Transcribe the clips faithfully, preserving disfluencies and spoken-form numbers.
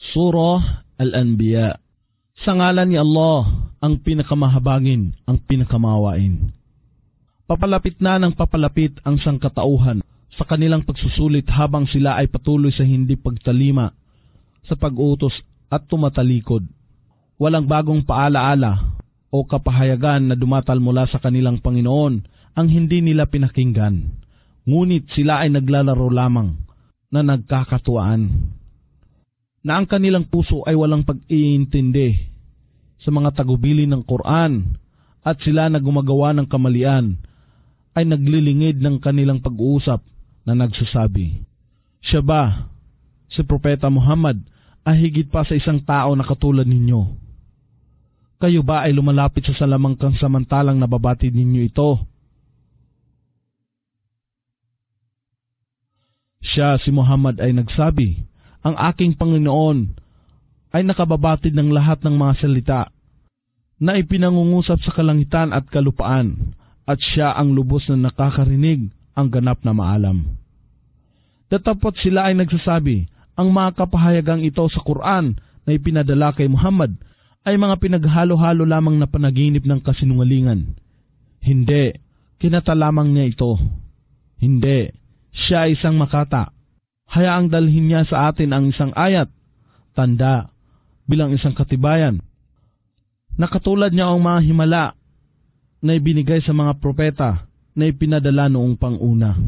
Surah Al-Anbiya. Sa ngalan ni Allah, ang pinakamahabagin, ang pinakamawain. Papalapit na ng papalapit ang sangkatauhan sa kanilang pagsusulit habang sila ay patuloy sa hindi pagtalima sa pag-utos at tumatalikod. Walang bagong paalaala o kapahayagan na dumatal mula sa kanilang Panginoon ang hindi nila pinakinggan. Ngunit sila ay naglalaro lamang na nagkakatuwaan, na ang kanilang puso ay walang pag-iintindi sa mga tagubili ng Quran at sila na gumagawa ng kamalian ay naglilingid ng kanilang pag-uusap na nagsasabi, siya ba, si Propeta Muhammad, ay higit pa sa isang tao na katulad ninyo? Kayo ba ay lumalapit sa salamangkang samantalang nababatid ninyo ito? Siya, si Muhammad, ay nagsabi, ang aking Panginoon ay nakababatid ng lahat ng mga salita na ipinangungusap sa kalangitan at kalupaan, at siya ang lubos na nakakarinig, ang ganap na maalam. Datapot sila ay nagsasabi, ang mga kapahayagang ito sa Quran na ipinadala kay Muhammad ay mga pinaghalo-halo lamang na panaginip ng kasinungalingan. Hindi, kinata lamang niya ito. Hindi, siya ay isang makata. Hayaang dalhin niya sa atin ang isang ayat, tanda, bilang isang katibayan. Nakatulad niya ang mga himala na ibinigay sa mga propeta na ipinadala noong panguna.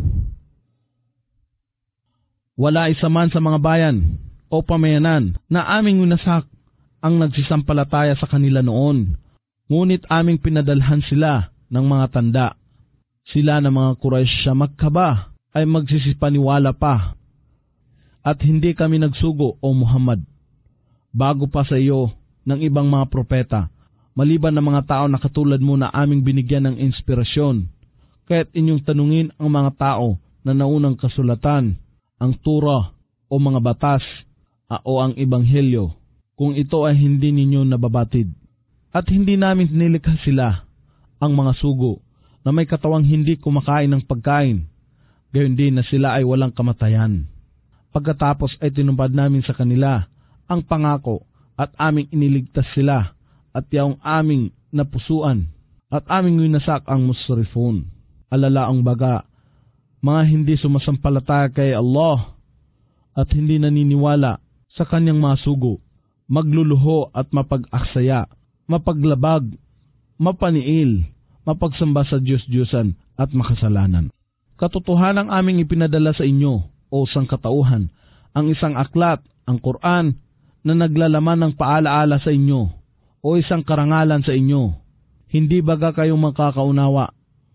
Wala isa man sa mga bayan o pamayanan na aming winasak ang nagsisampalataya sa kanila noon, ngunit aming pinadalhan sila ng mga tanda. Sila na mga Quraysh sa Makkah ba ay magsisipaniwala pa, at hindi kami nagsugo, O Muhammad, bago pa sa iyo ng ibang mga propeta, maliban ng mga tao na katulad mo na aming binigyan ng inspirasyon. Kaya't inyong tanungin ang mga tao na naunang kasulatan, ang Torah o mga batas o ang Ebanghelyo, kung ito ay hindi ninyo nababatid. At hindi namin nilikha sila, ang mga sugo, na may katawang hindi kumakain ng pagkain, gayon din na sila ay walang kamatayan. Pagkatapos ay tinupad namin sa kanila ang pangako at aming iniligtas sila at yaong aming napusuan at aming winasak ang musrifun. Alala ang baga, mga hindi sumasampalataya kay Allah at hindi naniniwala sa kanyang mga sugo, magluluho at mapag-aksaya, mapaglabag, mapaniil, mapagsamba sa Diyos-Diyosan at makasalanan. Katotohanang aming ipinadala sa inyo, o sangkatauhan, ang isang aklat, ang Quran, na naglalaman ng paalaala sa inyo, o isang karangalan sa inyo. Hindi baga kayong makakaunawa?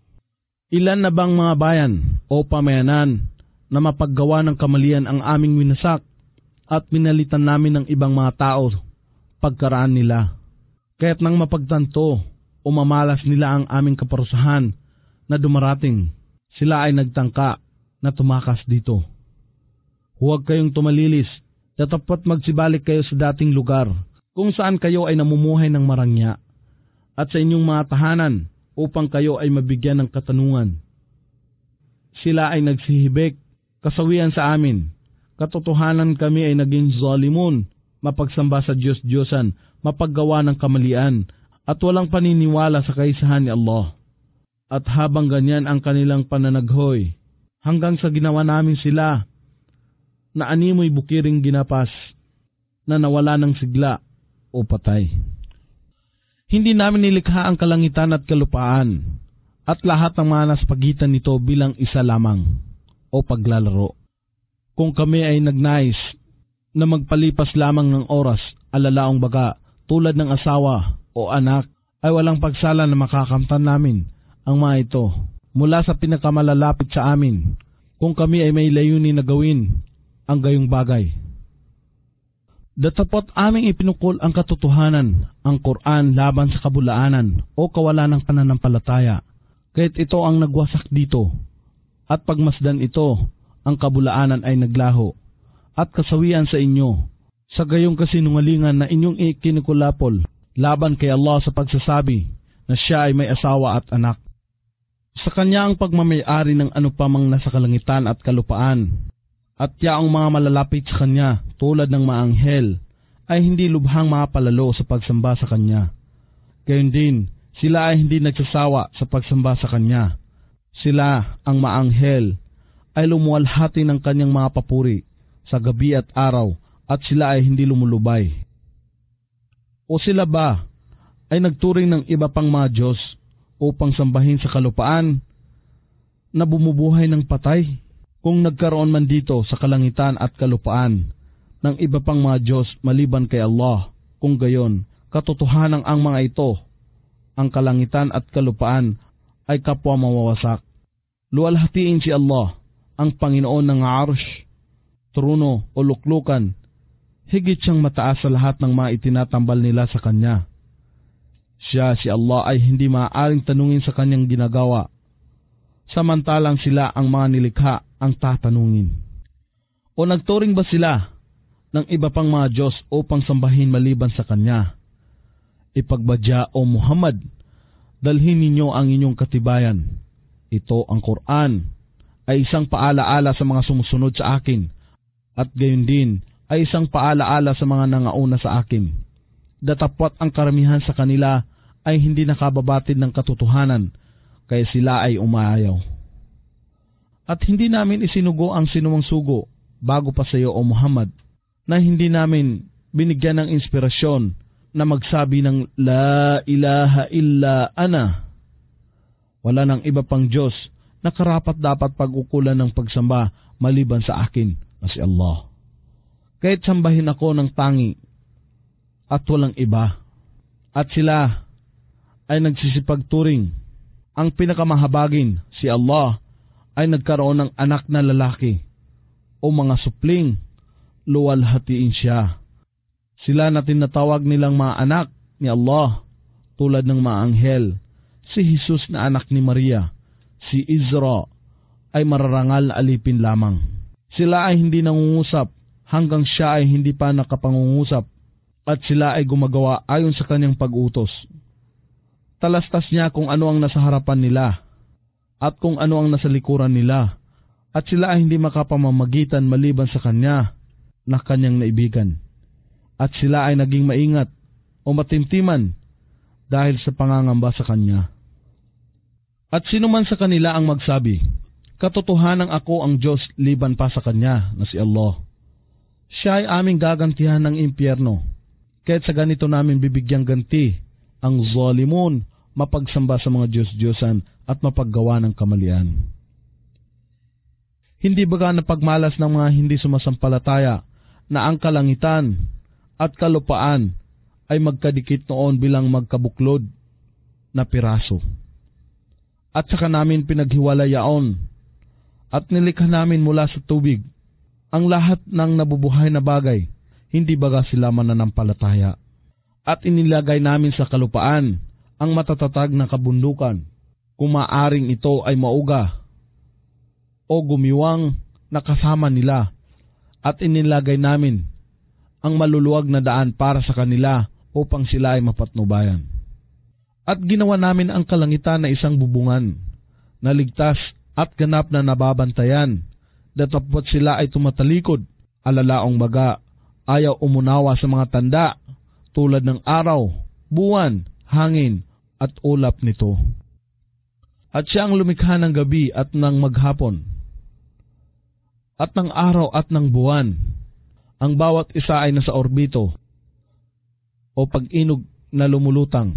Ilan na bang mga bayan o pamayanan na mapaggawa ng kamalian ang aming winasak at pinalitan namin ng ibang mga tao pagkaraan nila? Kaya't nang mapagtanto o mamalas nila ang aming kaparusahan na dumarating, sila ay nagtangka na tumakas dito. Huwag kayong tumalilis, datapat magsibalik kayo sa dating lugar kung saan kayo ay namumuhay ng marangya at sa inyong mga tahanan upang kayo ay mabigyan ng katanungan. Sila ay nagsihibik, kasawian sa amin. Katotohanan kami ay naging zalimun, mapagsamba sa Diyos-Diyosan, mapaggawa ng kamalian, at walang paniniwala sa kaisahan ni Allah. At habang ganyan ang kanilang pananaghoy, hanggang sa ginawa namin sila na animoy bukiring ginapas na nawala ng sigla o patay. Hindi namin nilikha ang kalangitan at kalupaan at lahat ng mga nasa pagitan nito bilang isa lamang o paglalaro. Kung kami ay nagnais na magpalipas lamang ng oras, alalaong baga tulad ng asawa o anak, ay walang pagsala na makakamtan namin ang mga ito mula sa pinakamalalapit sa amin kung kami ay may layunin na gawin ang gayong bagay. Datapot aming ipinukol ang katotohanan, ang Quran laban sa kabulaanan o kawalan ng pananampalataya, kaya't ito ang nagwasak dito, at pagmasdan ito, ang kabulaanan ay naglaho, at kasawian sa inyo, sa gayong kasinungalingan na inyong ikinikulapol, laban kay Allah sa pagsasabi na siya ay may asawa at anak. Sa kanya ang pagmamayari ng ano pa mang nasa kalangitan at kalupaan, at yaong mga malalapit sa kanya tulad ng mga anghel ay hindi lubhang mapalalo sa pagsamba sa Kanya. Gayon din, sila ay hindi nagsasawa sa pagsamba sa Kanya. Sila, ang maanghel, ay lumuwalhati ng Kanyang mga papuri sa gabi at araw at sila ay hindi lumulubay. O sila ba ay nagturing ng iba pang mga Diyos upang sambahin sa kalupaan na bumubuhay ng patay? Kung nagkaroon man dito sa kalangitan at kalupaan ng iba pang mga Diyos maliban kay Allah, kung gayon, katotohanan ang mga ito, ang kalangitan at kalupaan ay kapwa mawawasak. Luwalhatiin si Allah, ang Panginoon ng Arsh, trono o luklukan, higit siyang mataas sa lahat ng mga itinatambal nila sa Kanya. Siya, si Allah, ay hindi maaaring tanungin sa Kanyang ginagawa, samantalang sila ang mga nilikha ang tatanungin. O nagturing ba sila ng iba pang mga Diyos upang sambahin maliban sa Kanya? Ipagbadya, O Muhammad, dalhin ninyo ang inyong katibayan. Ito ang Quran ay isang paalaala sa mga sumusunod sa akin, at gayon din ay isang paalaala sa mga nangauna sa akin. Datapwat ang karamihan sa kanila ay hindi nakababatid ng katotohanan, kaya sila ay umayaw. At hindi namin isinugo ang sinumang sugo bago pa sa iyo, O Muhammad, na hindi namin binigyan ng inspirasyon na magsabi ng La ilaha illa ana. Wala nang iba pang Diyos na karapat dapat pag-ukulan ng pagsamba maliban sa akin na si Allah. Kahit sambahin ako ng tangi at walang iba. At sila ay nagsisipagturing. Ang pinakamahabagin, si Allah, ay nagkaroon ng anak na lalaki o mga supling, luwalhatiin siya. Sila na tinatawag nilang mga anak ni Allah, tulad ng mga anghel. Si Jesus na anak ni Maria, si Isra, ay mararangal na alipin lamang. Sila ay hindi nangungusap hanggang siya ay hindi pa nakapangungusap, at sila ay gumagawa ayon sa kanyang pag-utos. Talastas niya kung ano ang nasa harapan nila at kung ano ang nasa likuran nila, at sila ay hindi makapamamagitan maliban sa Kanya na Kanyang naibigan. At sila ay naging maingat o matimtiman dahil sa pangangamba sa Kanya. At sino man sa kanila ang magsabi, katotohanan ako ang Diyos liban pa sa Kanya na si Allah, siya ay aming gagantihan ng impyerno, kahit sa ganito namin bibigyang ganti ang zalimun, mapagsamba sa mga Diyos-Diyosan at mapaggawa ng kamalian. Hindi baga napagmalas ng mga hindi sumasampalataya na ang kalangitan at kalupaan ay magkadikit noon bilang magkabuklod na piraso. At saka namin pinaghiwalayaon at nilikha namin mula sa tubig ang lahat ng nabubuhay na bagay, hindi baga sila mananampalataya. At inilagay namin sa kalupaan ang matatatag na kabundukan, kung maaring ito ay mauga o gumiwang na kasama nila, at inilagay namin ang maluluwag na daan para sa kanila upang sila ay mapatnubayan. At ginawa namin ang kalangitan na isang bubungan, na ligtas at ganap na nababantayan, datapwat sila ay tumatalikod, alalaong baga, ayaw umunawa sa mga tanda, tulad ng araw, buwan, hangin, at ulap nito. At siya ang lumikha ng gabi at ng maghapon, at ng araw at ng buwan. Ang bawat isa ay nasa orbito o pag-inog na lumulutang.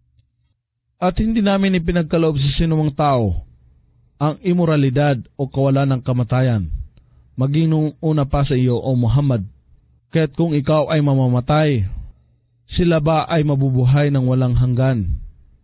At hindi namin ipinagkaloob sa sinumang tao ang imoralidad o kawalan ng kamatayan, maging nung una pa sa iyo, O Muhammad. Kaya't kung ikaw ay mamamatay, sila ba ay mabubuhay ng walang hanggan?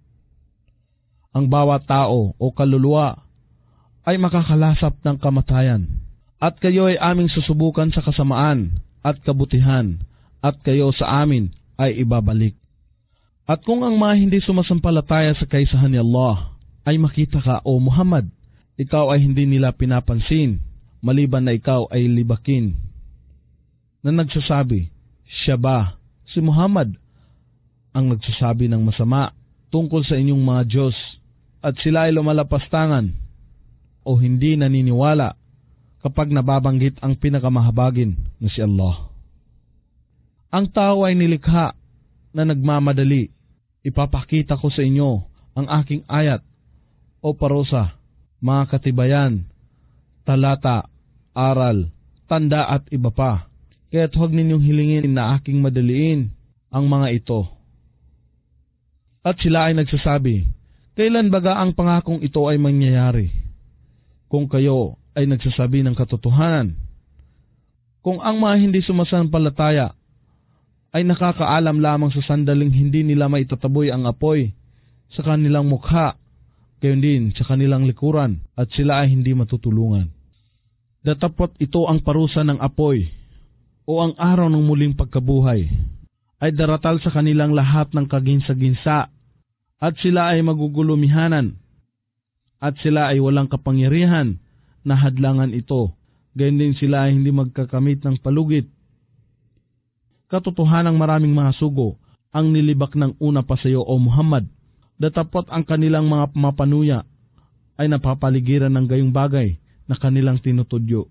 Ang bawat tao o kaluluwa ay makakalasap ng kamatayan. At kayo ay aming susubukan sa kasamaan at kabutihan, at kayo sa amin ay ibabalik. At kung ang mga hindi sumasampalataya sa kaisahan ni Allah ay makita ka, O Muhammad, ikaw ay hindi nila pinapansin, maliban na ikaw ay libakin, na nagsasabi, siya ba, si Muhammad, ang nagsasabi ng masama tungkol sa inyong mga Diyos, at sila ay lumalapastangan o hindi naniniwala kapag nababanggit ang pinakamahabagin na si Allah. Ang tao ay nilikha na nagmamadali. Ipapakita ko sa inyo ang aking ayat o parusa, mga katibayan, talata, aral, tanda at iba pa. Kaya't huwag ninyong hilingin na aking madaliin ang mga ito. At sila ay nagsasabi, kailan baga ang pangakong ito ay mangyayari? Kung kayo ay nagsasabi ng katotohanan, kung ang mga hindi sumasampalataya ay nakakaalam lamang sa sandaling hindi nila maitataboy ang apoy sa kanilang mukha, gayon din sa kanilang likuran, at sila ay hindi matutulungan. Datapot ito ang parusa ng apoy o ang araw ng muling pagkabuhay ay daratal sa kanilang lahat ng kaginsa-ginsa, at sila ay magugulumihanan, at sila ay walang kapangyarihan na hadlangan ito, gayon din sila ay hindi magkakamit ng palugit. Katotohanang maraming mga sugo ang nilibak ng una pa sa iyo, O Muhammad. Datapot ang kanilang mga mapanuya ay napapaligiran ng gayong bagay na kanilang tinutudyo.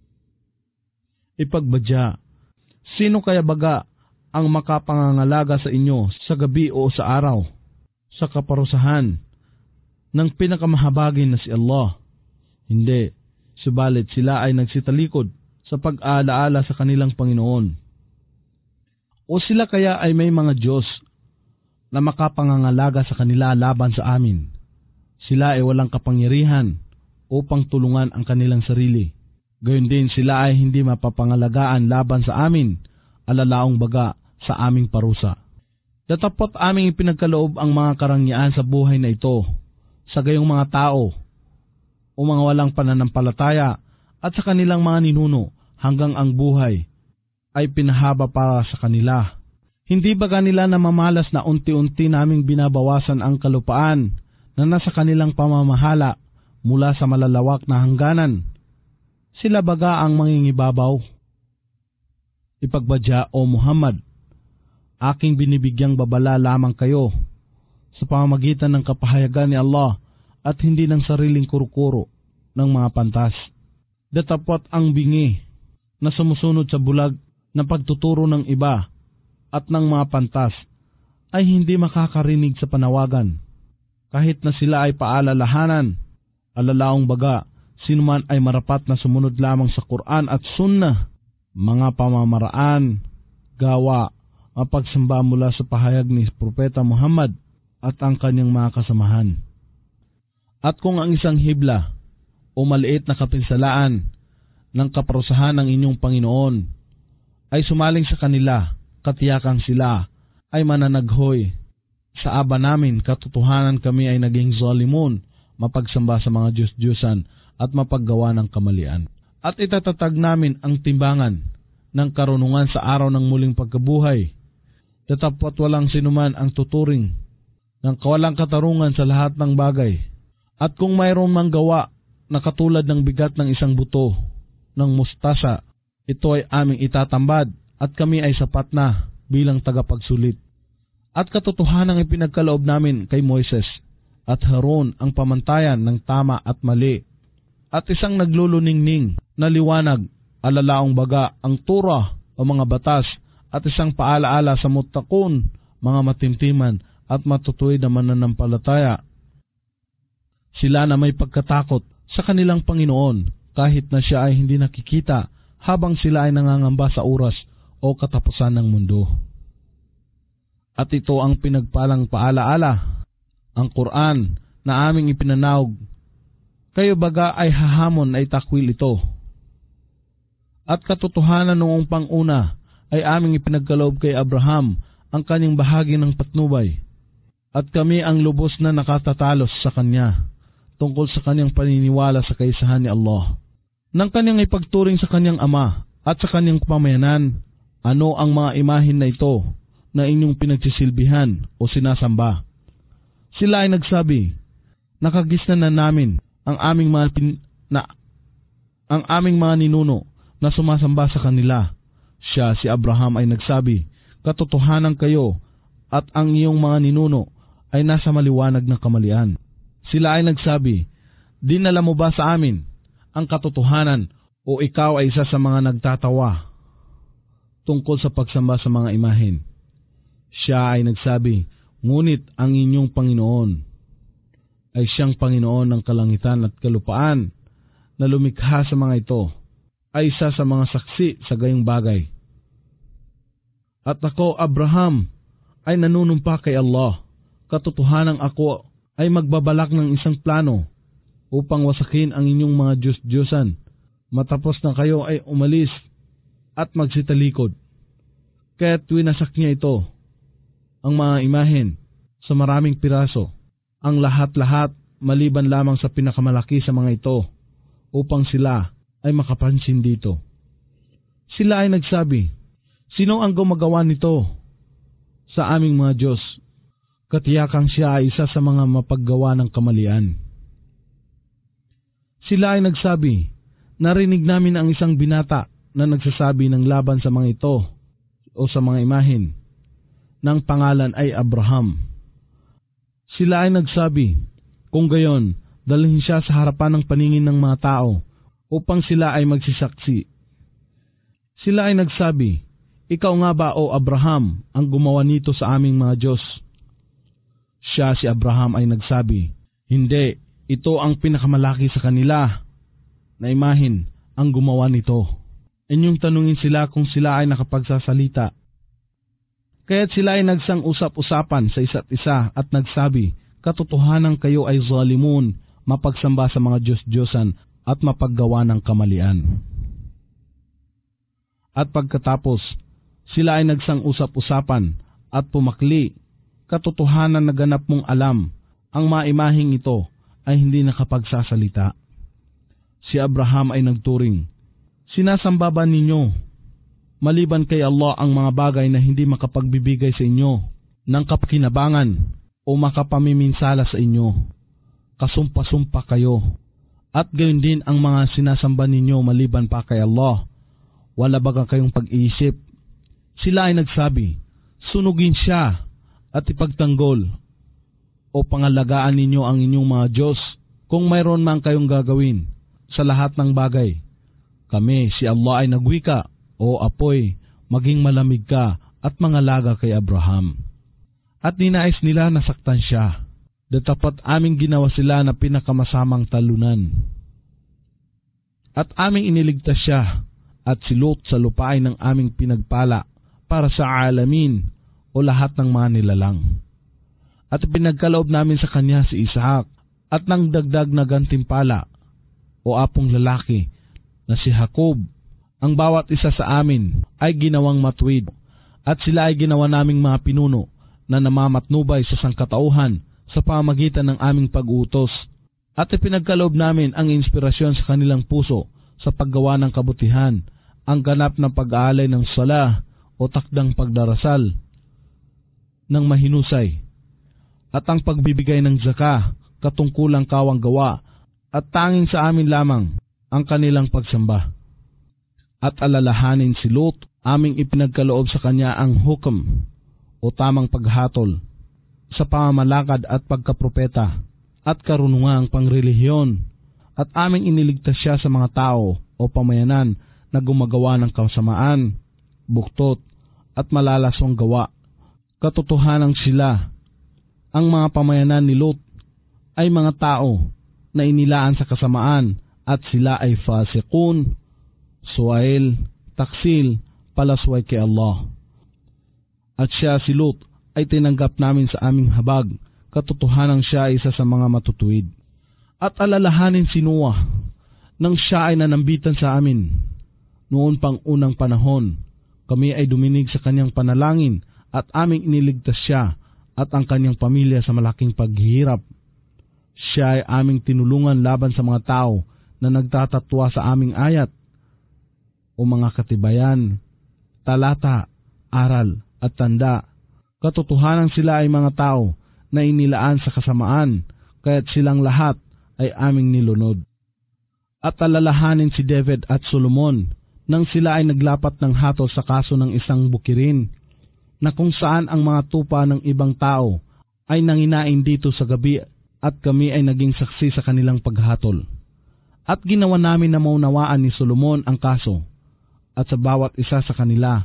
Ipagbadya, sino kaya baga ang makapangangalaga sa inyo sa gabi o sa araw, sa kaparusahan ng pinakamahabagin na si Allah? Hindi, subalit sila ay nagsitalikod sa pag-aalaala sa kanilang Panginoon. O sila kaya ay may mga Diyos na makapangangalaga sa kanila laban sa amin? Sila ay walang kapangyarihan upang tulungan ang kanilang sarili. Gayon din sila ay hindi mapapangalagaan laban sa amin, alalaong baga sa aming parusa. Datapot aming ipinagkaloob ang mga karangyaan sa buhay na ito sa gayong mga tao o mga walang pananampalataya at sa kanilang mga ninuno hanggang ang buhay ay pinahaba para sa kanila. Hindi ba kanila namamalas na unti-unti naming binabawasan ang kalupaan na nasa kanilang pamamahala mula sa malalawak na hangganan? Sila baga ang mangingibabaw? Ipagbadya, O Muhammad, aking binibigyang babala lamang kayo sa pamamagitan ng kapahayagan ni Allah at hindi ng sariling kuro-kuro ng mga pantas. Datapot ang bingi na sumusunod sa bulag na pagtuturo ng iba at ng mga pantas ay hindi makakarinig sa panawagan. Kahit na sila ay paalalahanan, alalaong baga, sinuman ay marapat na sumunod lamang sa Quran at Sunnah, mga pamamaraan, gawa, mapagsamba mula sa pahayag ni Propeta Muhammad at ang kanyang mga kasamahan. At kung ang isang hibla o maliit na kapinsalaan ng kaparusahan ng inyong Panginoon ay sumaling sa kanila, katiyakan sila ay mananaghoy. Sa aba namin, katotohanan kami ay naging zalimun, mapagsamba sa mga Diyos-Diyosan at mapaggawa ng kamalian. At itatatag namin ang timbangan ng karunungan sa araw ng muling pagkabuhay. Datapot walang sinuman ang tuturing ng kawalang katarungan sa lahat ng bagay. At kung mayroon mang gawa na katulad ng bigat ng isang buto ng mustasa, ito ay aming itatambad at kami ay sapat na bilang tagapagsulit. At katotohanang ipinagkaloob namin kay Moises at Haron ang pamantayan ng tama at mali, at isang nagluluningning na liwanag, alalaong baga ang Torah o mga batas, at isang paalaala sa mutakun, mga matimtiman at matutuwid na mananampalataya. Sila na may pagkatakot sa kanilang Panginoon kahit na siya ay hindi nakikita, habang sila ay nangangamba sa oras o katapusan ng mundo. At ito ang pinagpalang paalaala, ang Quran na aming ipinanawag. Kayo baga ay hahamon ay takwil ito. At katotohanan noong panguna ay aming ipinagkaloob kay Abraham ang kanyang bahagi ng patnubay. At kami ang lubos na nakatatalos sa kanya tungkol sa kanyang paniniwala sa kaisahan ni Allah. Nang kanyang ipagturing sa kanyang ama at sa kanyang pamayanan, ano ang mga imahin na ito na inyong pinagsisilbihan o sinasamba? Sila ay nagsabi, nakagisnan na namin ang aming mga pin, na ang aming mga ninuno na sumasamba sa kanila. Siya, si Abraham, ay nagsabi, katotohanan kayo at ang iyong mga ninuno ay nasa maliwanag na kamalian. Sila ay nagsabi, dinala mo ba sa amin ang katotohanan o ikaw ay isa sa mga nagtatawa? tungkol sa pagsamba sa mga imahen. Siya ay nagsabi, ngunit ang inyong Panginoon ay siyang Panginoon ng kalangitan at kalupaan na lumikha sa mga ito, ay isa sa mga saksi sa gayong bagay. At ako, Abraham, ay nanunumpa kay Allah. Katotohanan ako ay magbabalak ng isang plano upang wasakin ang inyong mga Diyos-Diyosan matapos na kayo ay umalis at magsitalikod. Kaya't winasak niya ito, ang mga imahen, sa maraming piraso, ang lahat-lahat maliban lamang sa pinakamalaki sa mga ito, upang sila ay makapansin dito. Sila ay nagsabi, sino ang gumagawa nito sa aming mga Diyos? Katiyakang siya ay isa sa mga mapaggawa ng kamalian. Sila ay nagsabi, narinig namin ang isang binata na nagsasabi ng laban sa mga ito o sa mga imahen, ng pangalan ay Abraham. Sila ay nagsabi, kung gayon, dalhin siya sa harapan ng paningin ng mga tao upang sila ay magsisaksi. Sila ay nagsabi, ikaw nga ba o Abraham ang gumawa nito sa aming mga Diyos? Siya si Abraham ay nagsabi, hindi, ito ang pinakamalaki sa kanila na imahen ang gumawa nito. Inyong tanungin sila kung sila ay nakapagsasalita. Kaya't sila ay nagsang-usap-usapan sa isa't isa at nagsabi, katotohanan kayo ay zalimun, mapagsamba sa mga Diyos-Diyosan at mapaggawa ng kamalian. At pagkatapos, sila ay nagsang-usap-usapan at pumakli, katotohanan na ganap mong alam, ang maimahing ito ay hindi nakapagsasalita. Si Abraham ay nagturing, sinasamba ba ninyo, maliban kay Allah ang mga bagay na hindi makapagbibigay sa inyo ng kapakinabangan o makapamiminsala sa inyo? Kasumpa-sumpa kayo. At gayon din ang mga sinasamba ninyo maliban pa kay Allah. Wala baga kayong pag-iisip? Sila ay nagsabi, sunugin siya at ipagtanggol o pangalagaan ninyo ang inyong mga Diyos kung mayroon man kayong gagawin sa lahat ng bagay. Kami, si Allah ay nagwika, o apoy, maging malamig ka at mangalaga kay Abraham. At ninais nila nasaktan siya. Datapat aming ginawa sila na pinakamasamang talunan. At aming iniligtas siya at si Lot sa lupain ng aming pinagpala para sa alamin o lahat ng mga nilalang. At pinagkaloob namin sa kanya si Isaac at nang dagdag na gantimpala o apong lalaki na si Jacob. Ang bawat isa sa amin ay ginawang matuwid at sila ay ginawa naming mga pinuno na namamatnubay sa sangkatauhan sa pamamagitan ng aming pag-uutos, at ipinagkaloob namin ang inspirasyon sa kanilang puso sa paggawa ng kabutihan, ang ganap na pag-aalay ng sala o takdang pagdarasal ng mahinusay, at ang pagbibigay ng zaka, katungkulang kawang gawa, at tanging sa amin lamang ang kanilang pagsamba. At alalahanin si Lot, aming ipinagkaloob sa kanya ang hukom o tamang paghatol sa pamamalakad at pagkapropeta at karunungang pangrelihiyon, at aming iniligtas siya sa mga tao o pamayanan na gumagawa ng kasamaan, buktot at malalaswang gawa. Katotohanan sila, ang mga pamayanan ni Lot ay mga tao na inilaan sa kasamaan at sila ay fasikun, suwail, taksil, palasway kay Allah. At siya si Lot ay tinanggap namin sa aming habag, katotohanan siya ay isa sa mga matutuwid. At alalahanin si Noah, nang siya ay nanambitan sa amin. Noon pang unang panahon, kami ay duminig sa kanyang panalangin at aming iniligtas siya at ang kanyang pamilya sa malaking paghihirap. Siya ay aming tinulungan laban sa mga tao na nagtatatwa sa aming ayat o mga katibayan, talata, aral at tanda. Katotohanan sila ay mga tao na inilaan sa kasamaan, kaya't silang lahat ay aming nilunod. At alalahanin si David at Solomon nang sila ay naglapat ng hatol sa kaso ng isang bukirin, na kung saan ang mga tupa ng ibang tao ay nanginain dito sa gabi, at kami ay naging saksi sa kanilang paghatol. At ginawa namin na maunawaan ni Solomon ang kaso, at sa bawat isa sa kanila,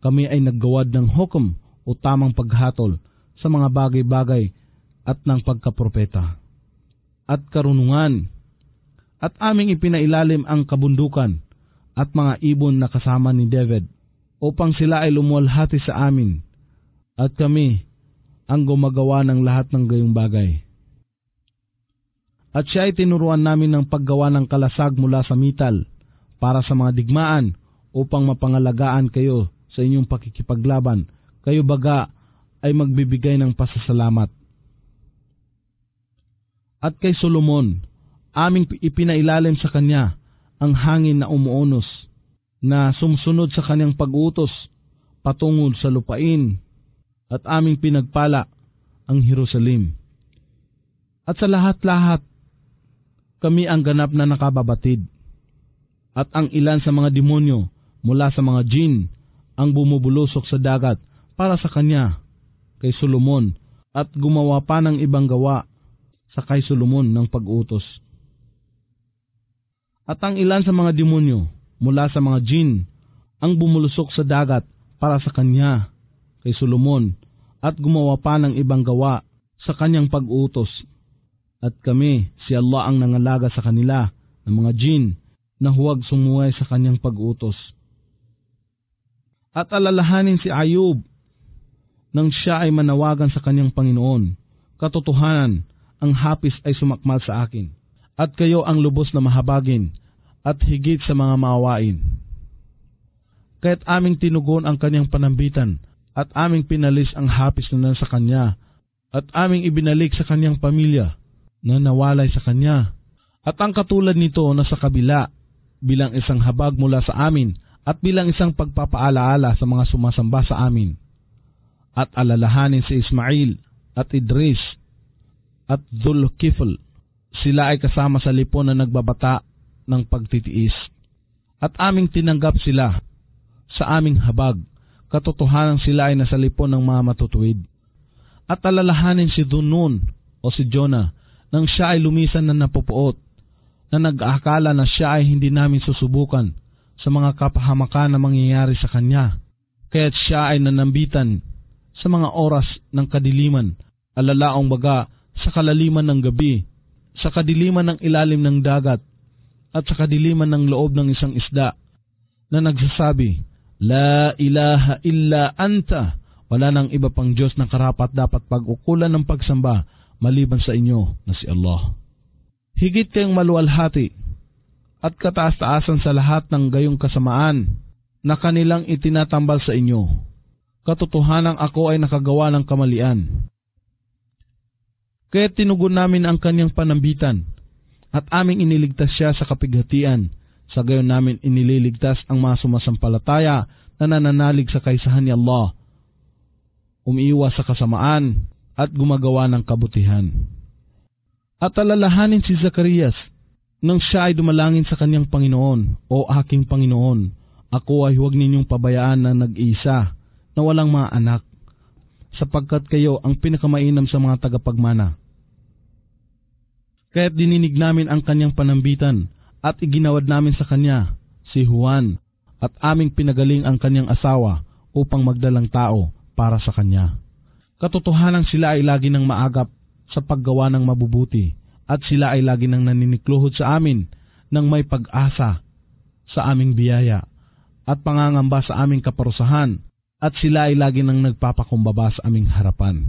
kami ay naggawad ng hukom o tamang paghatol sa mga bagay-bagay at ng pagkapropeta at karunungan, at aming ipinailalim ang kabundukan at mga ibon na kasama ni David upang sila ay lumuwalhati sa amin, at kami ang gumagawa ng lahat ng gayong bagay. At siya ay tinuruan namin ng paggawa ng kalasag mula sa metal para sa mga digmaan upang mapangalagaan kayo sa inyong pakikipaglaban. Kayo baga ay magbibigay ng pasasalamat. At kay Solomon, aming ipinailalim sa kanya ang hangin na umuunos, na sumusunod sa kanyang pag-utos patungod sa lupain, at aming pinagpala ang Jerusalem. At sa lahat-lahat, kami ang ganap na nakababatid. At ang ilan sa mga demonyo mula sa mga jin ang bumubulusok sa dagat para sa kanya, kay Solomon, at gumawa pa ng ibang gawa sa kay Solomon ng pag-utos. At ang ilan sa mga demonyo mula sa mga jin ang bumulusok sa dagat para sa kanya, kay Solomon, at gumawa pa ng ibang gawa sa kanyang pag-utos. At kami, si Allah ang nangalaga sa kanila ng mga jin na huwag sumuway sa kanyang pag-utos. At alalahanin si Ayub nang siya ay manawagan sa kanyang Panginoon, katotohanan, ang hapis ay sumakmal sa akin, at kayo ang lubos na mahabagin at higit sa mga maawain. Kaya't aming tinugon ang kanyang panambitan, at aming pinalis ang hapis na nasa kanya, at aming ibinalik sa kanyang pamilya na nawalay sa kanya. At ang katulad nito na sa kabila, bilang isang habag mula sa amin, at bilang isang pagpapaalaala sa mga sumasamba sa amin. At alalahanin si Ismail at Idris at Zulkifl, sila ay kasama sa lipon na nagbabata ng pagtitiis. At aming tinanggap sila sa aming habag, katotohanan sila ay nasa lipon ng mga matutuwid. At alalahanin si Dunun o si Jonah, nang siya ay lumisan na napupuot, na nag-aakala na siya ay hindi namin susubukan sa mga kapahamakan na mangyayari sa kanya. Kaya't siya ay nanambitan sa mga oras ng kadiliman, alalaong baga sa kalaliman ng gabi, sa kadiliman ng ilalim ng dagat, at sa kadiliman ng loob ng isang isda, na nagsasabi, La ilaha illa anta, wala nang iba pang Diyos na karapat dapat pag-ukulan ng pagsamba maliban sa inyo na si Allah. Higit kayong maluwalhati at kataas-taasan sa lahat ng gayong kasamaan na kanilang itinatambal sa inyo. Katotohanang ako ay nakagawa ng kamalian. Kaya tinugon namin ang kanyang panambitan, at aming iniligtas siya sa kapighatian. Sa gayon namin inililigtas ang mga sumasampalataya na nananalig sa kaisahan ni Allah, umiiwas sa kasamaan, at gumagawa ng kabutihan. At alalahanin si Zacarias nang siya ay dumalangin sa kanyang Panginoon, O aking Panginoon, ako ay huwag ninyong pabayaan na nag-iisa, na walang mga anak, sapagkat kayo ang pinakamainam sa mga tagapagmana. Kaya't dininig namin ang kanyang panambitan, at iginawad namin sa kanya si Juan, at aming pinagaling ang kanyang asawa upang magdalang tao para sa kanya. Katotohanan sila ay lagi ng maagap sa paggawa ng mabubuti, at sila ay lagi ng naninikluhod sa amin ng may pag-asa sa aming biyaya at pangangamba sa aming kaparusahan, at sila ay lagi ng nagpapakumbaba sa aming harapan.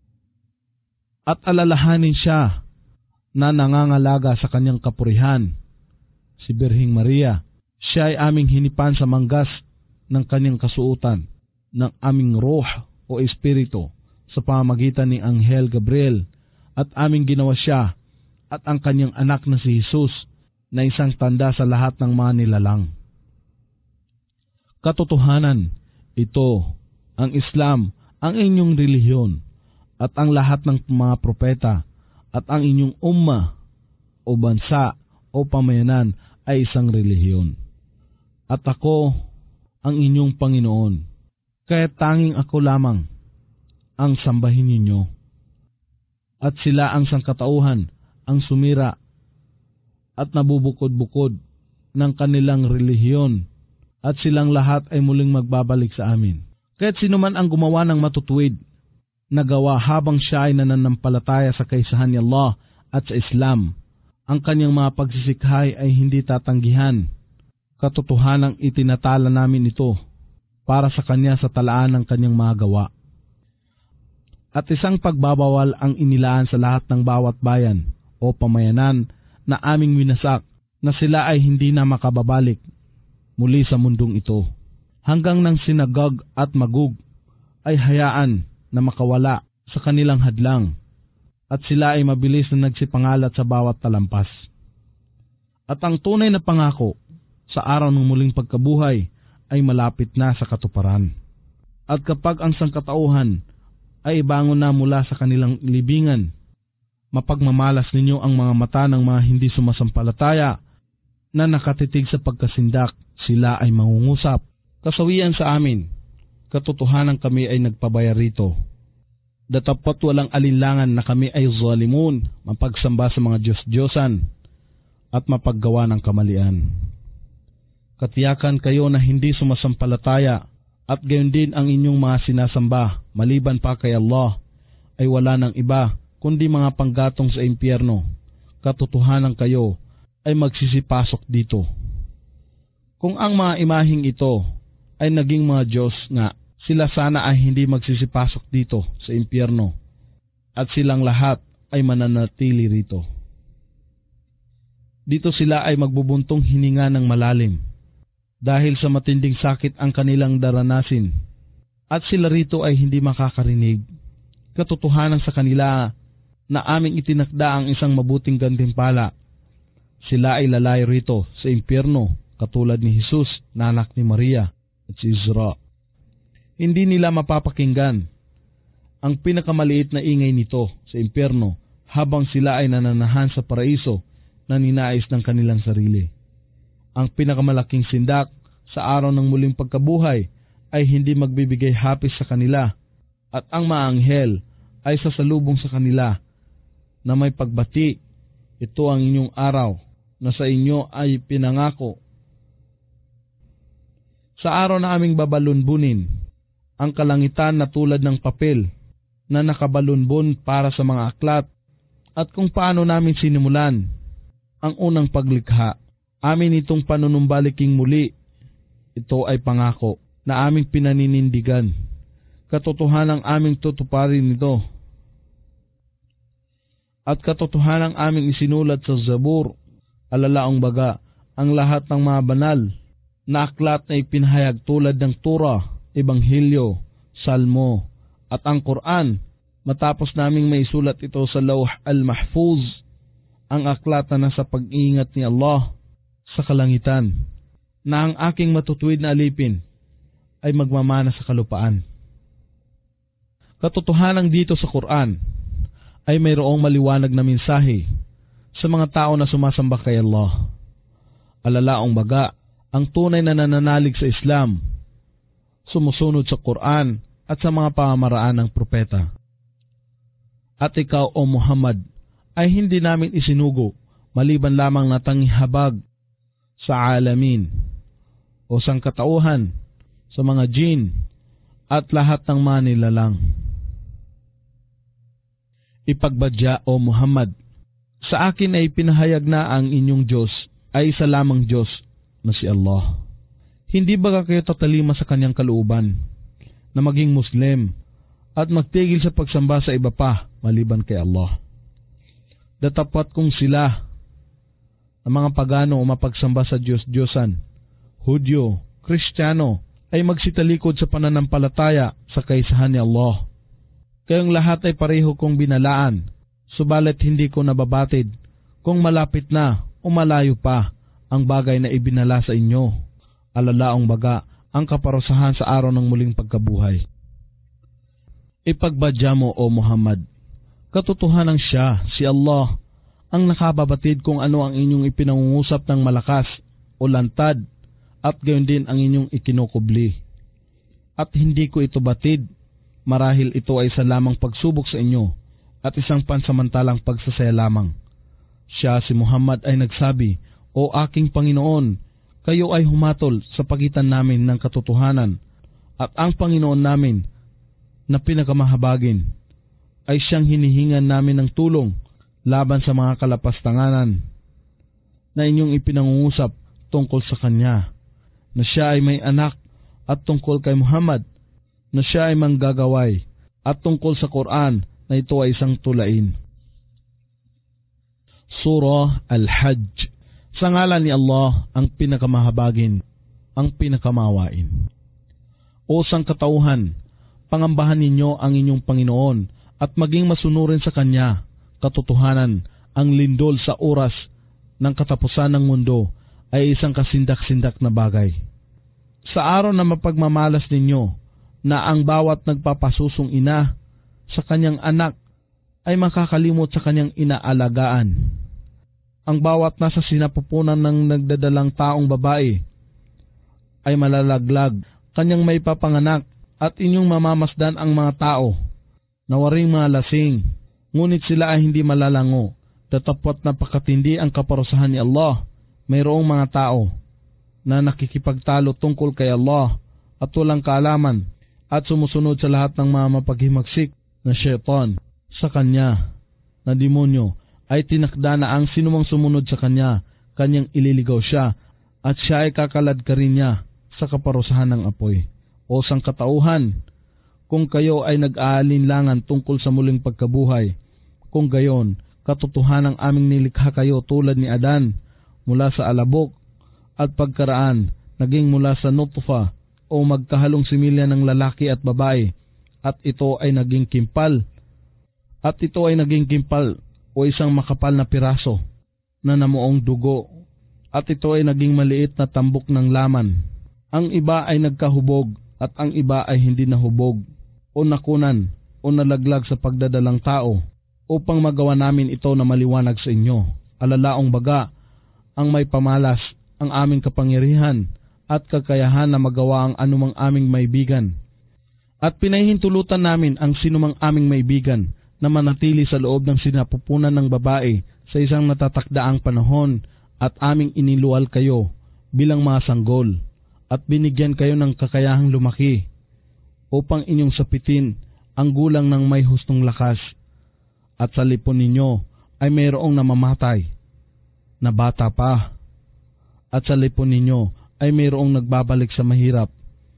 At alalahanin siya na nangangalaga sa kanyang kapurihan, si Birhing Maria. Siya ay aming hinipan sa manggas ng kanyang kasuutan, ng aming roh o espiritu sa pamamagitan ni Anghel Gabriel, at aming ginawa siya at ang kanyang anak na si Jesus na isang tanda sa lahat ng mga nilalang. Katotohanan, ito, ang Islam, ang inyong relihiyon, at ang lahat ng mga propeta, at ang inyong umma o bansa o pamayanan ay isang relihiyon. At ako ang inyong Panginoon, kaya tanging ako lamang ang sambahin ninyo. At sila ang sangkatauhan ang sumira at nabubukod-bukod ng kanilang relihiyon at silang lahat ay muling magbabalik sa amin. Kaya't sino man ang gumawa ng matutuwid, nagawa habang siya ay nananampalataya sa kaisahan ni Allah at sa Islam, ang kanyang mga pagsisikhay ay hindi tatanggihan. Katotohanang itinatala namin ito para sa kanya sa talaan ng kanyang mga gawa. At isang pagbabawal ang inilaan sa lahat ng bawat bayan o pamayanan na aming winasak na sila ay hindi na makababalik muli sa mundong ito. Hanggang nang sinagag at magug ay hayaan na makawala sa kanilang hadlang at sila ay mabilis na nagsipangalat sa bawat talampas. At ang tunay na pangako sa araw ng muling pagkabuhay ay malapit na sa katuparan. At kapag ang sangkatauhan ay bangon na mula sa kanilang libingan, mapagmamalas ninyo ang mga mata ng mga hindi sumasampalataya na nakatitig sa pagkasindak, sila ay mangungusap. Kasawian sa amin, katotohanan kami ay nagpabayar rito. Datapot walang alinlangan na kami ay zalimun, mapagsamba sa mga Diyos-Diyosan at mapaggawa ng kamalian. Katiyakan kayo na hindi sumasampalataya at gayon din ang inyong mga sinasamba maliban pa kay Allah ay wala ng iba kundi mga panggatong sa impyerno. Katotohanan kayo ay magsisipasok dito. Kung ang mga imaheng ito ay naging mga Diyos nga, sila sana ay hindi magsisipasok dito sa impyerno at silang lahat ay mananatili rito. Dito sila ay magbubuntong hininga ng malalim dahil sa matinding sakit ang kanilang daranasin at sila rito ay hindi makakarinig. Katotohanan sa kanila na aming itinakda ang isang mabuting gantimpala. Sila ay lalayo rito sa impyerno katulad ni Jesus na anak ni Maria at si Isra. Hindi nila mapapakinggan ang pinakamaliit na ingay nito sa impyerno habang sila ay nananahan sa paraiso na ninais ng kanilang sarili. Ang pinakamalaking sindak sa araw ng muling pagkabuhay ay hindi magbibigay hapis sa kanila at ang mga anghel ay sasalubong sa kanila na may pagbati, ito ang inyong araw na sa inyo ay pinangako. Sa araw na aming babalunbunin, ang kalangitan na tulad ng papel na nakabalunbon para sa mga aklat at kung paano namin sinimulan ang unang paglikha. Amin itong panunumbaliking muli. Ito ay pangako na aming pinaninindigan. Katotohanang aming tutuparin ito. At katotohanang aming isinulat sa Zabur, alalaong baga, ang lahat ng mga banal na aklat na ipinahayag tulad ng Torah, Ebanghelyo, Salmo, at ang Quran, matapos naming maisulat ito sa Lawh al-Mahfuz, ang aklat na nasa pag-iingat ni Allah sa kalangitan, na ang aking matutuwid na alipin ay magmamana sa kalupaan. Katotohanan dito sa Quran ay mayroong maliwanag na mensahe sa mga tao na sumasamba kay Allah. Alalaong baga, ang tunay na nananalig sa Islam, sumusunod sa Quran at sa mga pamamaraan ng propeta. At ikaw, O Muhammad, ay hindi namin isinugo maliban lamang na tanghabag sa alamin o sangkatauhan sa mga jin at lahat ng mga nilalang. Ipagbadya, O Muhammad, sa akin ay pinahayag na ang inyong Diyos ay isa lamang Diyos na si Allah. Hindi ba kayo tatalima sa kanyang kalooban na maging Muslim at magtigil sa pagsamba sa iba pa maliban kay Allah? Datapat kung sila ang mga pagano o mapagsamba sa Diyos-Diyosan, Hudyo, Kristiyano, ay magsitalikod sa pananampalataya sa kaisahan ni Allah. Kayong lahat ay pareho kong binalaan, subalit hindi ko nababatid kung malapit na o malayo pa ang bagay na ibinala sa inyo. Alalaong baga ang kaparusahan sa araw ng muling pagkabuhay. Ipagbadya mo, O Muhammad, katotohanan siya, si Allah, ang nakababatid kung ano ang inyong ipinangungusap ng malakas o lantad at gayon din ang inyong ikinukubli. At hindi ko ito batid, marahil ito ay isa lamang pagsubok sa inyo at isang pansamantalang pagsasaya lamang. Siya, si Muhammad, ay nagsabi, O aking Panginoon, kayo ay humatol sa pagitan namin ng katotohanan at ang Panginoon namin na pinakamahabagin ay siyang hinihingan namin ng tulong laban sa mga kalapastanganan na inyong ipinangungusap tungkol sa Kanya, na siya ay may anak, at tungkol kay Muhammad na siya ay manggagaway, at tungkol sa Quran na ito ay isang tulain. Surah Al-Hajj. Sa ngalan ni Allah, ang pinakamahabagin, ang pinakamawain. O sangkatauhan, pangambahan ninyo ang inyong Panginoon at maging masunurin sa Kanya. Katotohanan, ang lindol sa oras ng katapusan ng mundo ay isang kasindak-sindak na bagay. Sa araw na mapagmamalas ninyo, na ang bawat nagpapasusong ina sa kanyang anak ay makakalimot sa kanyang inaalagaan. Ang bawat nasa sinapupunan ng nagdadalang taong babae ay malalaglag, kanyang may papanganak, at inyong mamamasdan ang mga tao na waring mga lasing, ngunit sila ay hindi malalango. Datapwat na pakatindi ang kaparusahan ni Allah. Mayroong mga tao na nakikipagtalo tungkol kay Allah at walang kaalaman at sumusunod sa lahat ng mga mapaghimagsik na syaitan sa Kanya na demonyo, ay tinakda na ang sinumang sumunod sa Kanya, Kanyang ililigaw siya at siya ay kakalad ka rin niya sa kaparusahan ng apoy. O sangkatauhan, kung kayo ay nag-aalinlangan tungkol sa muling pagkabuhay, kung gayon, katotohanang aming nilikha kayo tulad ni Adan mula sa alabok, at pagkaraan naging mula sa nutfa o magkahalong similya ng lalaki at babae, at ito ay naging kimpal, at ito ay naging kimpal o isang makapal na piraso na namuong dugo, at ito ay naging maliit na tambok ng laman. Ang iba ay nagkahubog at ang iba ay hindi nahubog o nakunan o nalaglag sa pagdadalang tao upang magawa namin ito na maliwanag sa inyo. Alalaong baga, ang may pamalas ang aming kapangyarihan at kakayahan na magawa ang anumang aming maibigan. At pinahihintulutan namin ang sinumang aming maibigan na manatili sa loob ng sinapupunan ng babae sa isang natatakdaang panahon, at aming iniluwal kayo bilang mga sanggol at binigyan kayo ng kakayahang lumaki upang inyong sapitin ang gulang ng may hustong lakas, at sa lipon ninyo ay mayroong namamatay na bata pa, at sa lipon ninyo ay mayroong nagbabalik sa mahirap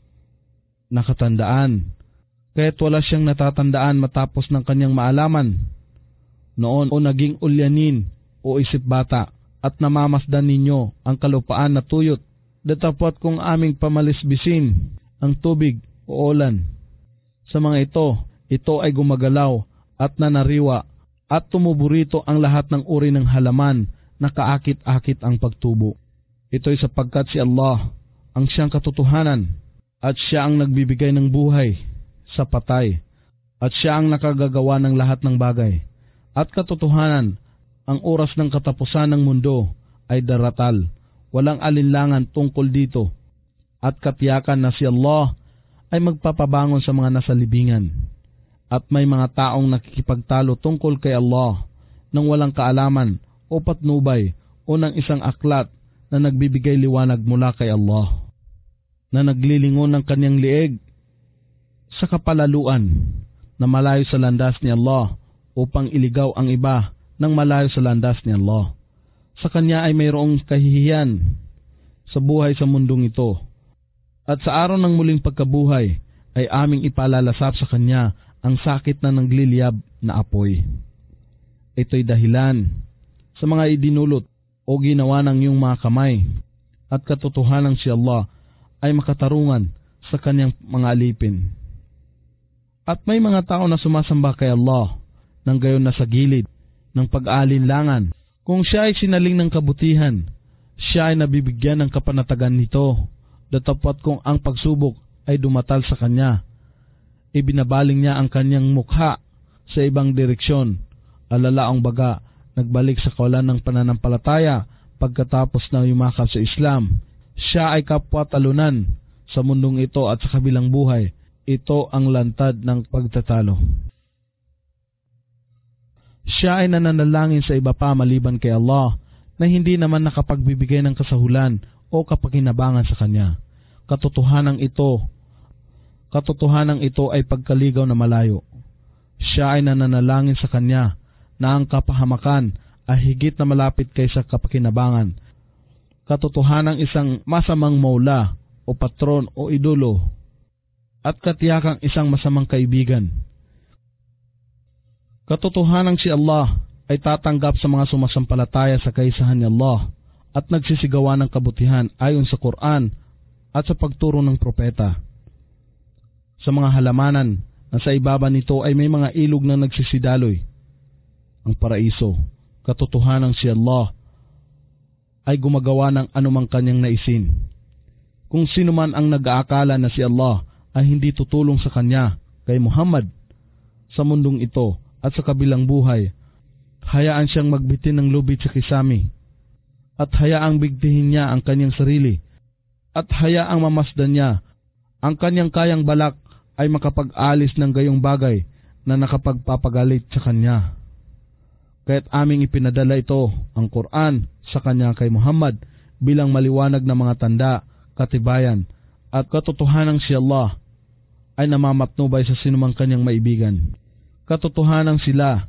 na katandaan, kaya't wala siyang natatandaan matapos ng kanyang maalaman noon, o naging ulyanin o isip bata, at namamasdan ninyo ang kalupaan na tuyot, datapwat kung aming pamalisbisin ang tubig o ulan. Sa mga ito, ito ay gumagalaw at nanariwa, at tumuburito ang lahat ng uri ng halaman na kaakit-akit ang pagtubo. Ito'y sapagkat si Allah ang siyang katotohanan, at siya ang nagbibigay ng buhay sa patay, at siya ang nakagagawa ng lahat ng bagay. At katotohanan, ang oras ng katapusan ng mundo ay daratal, walang alinlangan tungkol dito, at katiyakan na si Allah ay magpapabangon sa mga nasa libingan. At may mga taong nakikipagtalo tungkol kay Allah nang walang kaalaman o patnubay o ng isang aklat na nagbibigay liwanag mula kay Allah, na naglilingon ng kanyang lieg sa kapalaluan na malayo sa landas ni Allah upang iligaw ang iba ng malayo sa landas ni Allah. Sa kanya ay mayroong kahihiyan sa buhay sa mundong ito, at sa araw ng muling pagkabuhay ay aming ipalalasap sa kanya ang sakit na nagliliyab na apoy. Ito'y dahilan sa mga idinulot o ginawa ng iyong mga kamay, at katotohanan si Allah ay makatarungan sa kanyang mga alipin. At may mga tao na sumasamba kay Allah nang gayon na sa gilid ng pag-aalinlangan. Kung siya ay sinaling ng kabutihan, siya ay nabibigyan ng kapanatagan nito, datapwat kung ang pagsubok ay dumatal sa kanya, ibinabaling niya ang kanyang mukha sa ibang direksyon. Alalaong baga, nagbalik sa kawalan ng pananampalataya pagkatapos na yumakap sa Islam. Siya ay kapwa talunan sa mundong ito at sa kabilang buhay. Ito ang lantad ng pagtatalo. Siya ay nananalangin sa iba pa maliban kay Allah, na hindi naman nakapagbibigay ng kasahulan o kapakinabangan sa Kanya. Katotohanan ito, katotohanan ito ay pagkaligaw na malayo. Siya ay nananalangin sa Kanya na ang kapahamakan ay higit na malapit kaysa kapakinabangan. Katotohanan isang masamang maula o patron o idolo at katiyakang isang masamang kaibigan. Katotohanan si Allah ay tatanggap sa mga sumasampalataya sa kaisahan ni Allah at nagsisigawa ng kabutihan ayon sa Quran at sa pagturo ng propeta. Sa mga halamanan na sa ibaba nito ay may mga ilog na nagsisidaloy. Ang paraiso, katotohanan si Allah ay gumagawa ng anumang kanyang naisin. Kung sino man ang nag-aakala na si Allah ay hindi tutulong sa kanya, kay Muhammad, sa mundong ito at sa kabilang buhay, hayaan siyang magbitin ng lubid sa kisami, at hayaang bigtihin niya ang kanyang sarili, at hayaang mamasdan niya ang kanyang kayang balak ay makapag-alis ng gayong bagay na nakapagpapagalit sa kanya. Kaya't aming ipinadala ito, ang Quran, sa kanya kay Muhammad bilang maliwanag na mga tanda, katibayan, at katotohanan si Allah ay namamatnubay sa sinumang kanyang maibigan. Katotohanan sila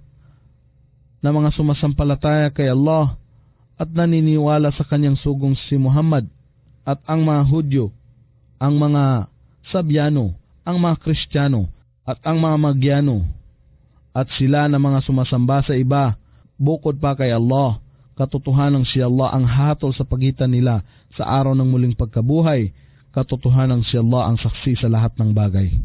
na mga sumasampalataya kay Allah at naniniwala sa kanyang sugong si Muhammad, at ang mga Hudyo, ang mga Sabyano, ang mga Kristiyano, at ang mga Magyano, at sila na mga sumasamba sa iba bukod pa kay Allah. Katotohanan si Allah ang hatol sa pagitan nila sa araw ng muling pagkabuhay. Katotohanan si Allah ang saksi sa lahat ng bagay.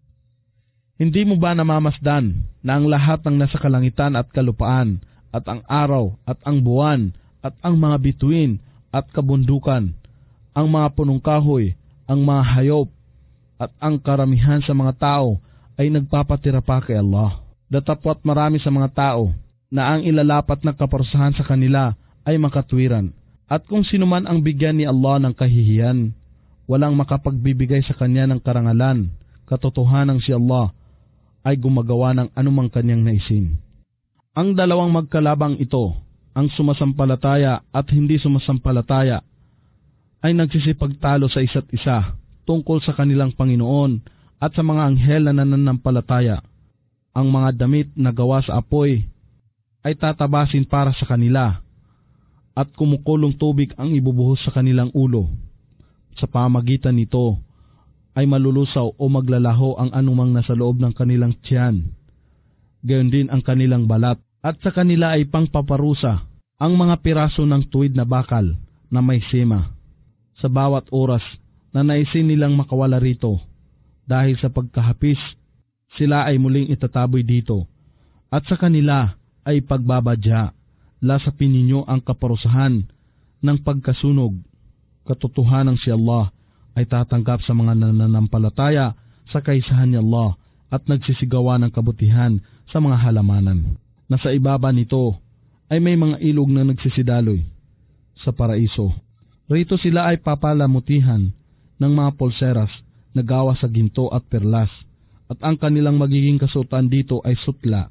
Hindi mo ba namamasdan na ang lahat ng nasa kalangitan at kalupaan, at ang araw at ang buwan, at ang mga bituin at kabundukan, ang mga punong kahoy, ang mga hayop, at ang karamihan sa mga tao ay nagpapatira pa kay Allah? Datapwat marami sa mga tao na ang ilalapat na kaparusahan sa kanila ay makatwiran. At kung sino man ang bigyan ni Allah ng kahihiyan, walang makapagbibigay sa kanya ng karangalan. Katotohanan si Allah ay gumagawa ng anumang kanyang naisin. Ang dalawang magkalabang ito, ang sumasampalataya at hindi sumasampalataya, ay nagsisipagtalo sa isa't isa tungkol sa kanilang Panginoon at sa mga anghel na nananampalataya. Ang mga damit na gawa sa apoy ay tatabasin para sa kanila, at kumukulong tubig ang ibubuhos sa kanilang ulo. Sa pamagitan nito ay malulusaw o maglalaho ang anumang nasa loob ng kanilang tiyan. Gayon din ang kanilang balat, at sa kanila ay pangpaparusa ang mga piraso ng tuwid na bakal na may sema. Sa bawat oras na naisin nilang makawala rito, dahil sa pagkahapis, sila ay muling itataboy dito, at sa kanila ay pagbabadya. Lasapin ninyo ang kaparusahan ng pagkasunog. Katotohanan si Allah ay tatanggap sa mga nananampalataya sa kaisahan ni Allah at nagsisigawa ng kabutihan sa mga halamanan. Nasa ibaba nito ay may mga ilog na nagsisidaloy sa paraiso. Rito sila ay papalamutihan ng mga pulseras na gawa sa ginto at perlas, at ang kanilang magiging kasuotan dito ay sutla.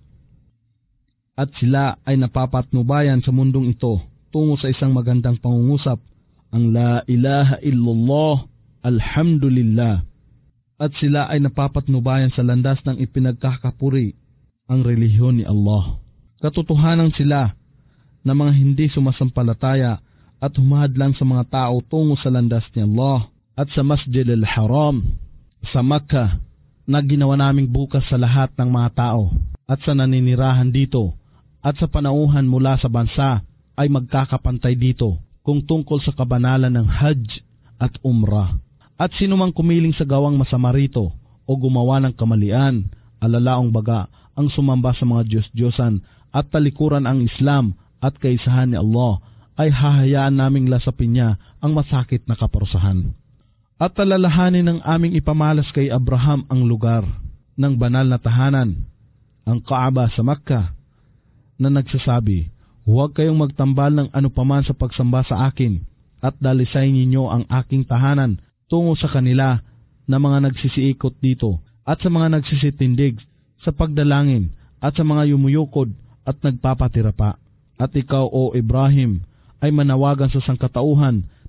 At sila ay napapatnubayan sa mundong ito tungo sa isang magandang pangungusap, ang La ilaha illallah, alhamdulillah. At sila ay napapatnubayan sa landas ng ipinagkakapuri, ang relihiyon ni Allah. Katotohanan sila na mga hindi sumasampalataya at humahadlang sa mga tao tungo sa landas ni Allah at sa Masjid al-Haram sa Makkah na ginawa naming bukas sa lahat ng mga tao, at sa naninirahan dito at sa panauhan mula sa bansa ay magkakapantay dito kung tungkol sa kabanalan ng Hajj at Umrah. At sinumang kumiling sa gawang masama rito o gumawa ng kamalian, alalaong baga ang sumamba sa mga Diyos-Diyosan at talikuran ang Islam at kaisahan ni Allah, ay hahayaan naming lasapin niya ang masakit na kaparusahan. At alalahanin ng aming ipamalas kay Abraham ang lugar ng banal na tahanan, ang Kaaba sa Makkah, na nagsasabi, huwag kayong magtambal ng anupaman sa pagsamba sa akin, at dalisayin ninyo ang aking tahanan tungo sa kanila na mga nagsisiikot dito, at sa mga nagsisitindig sa pagdalangin, at sa mga yumuyukod at nagpapatira pa. At ikaw, O Ibrahim, ay manawagan sa sangkatauhan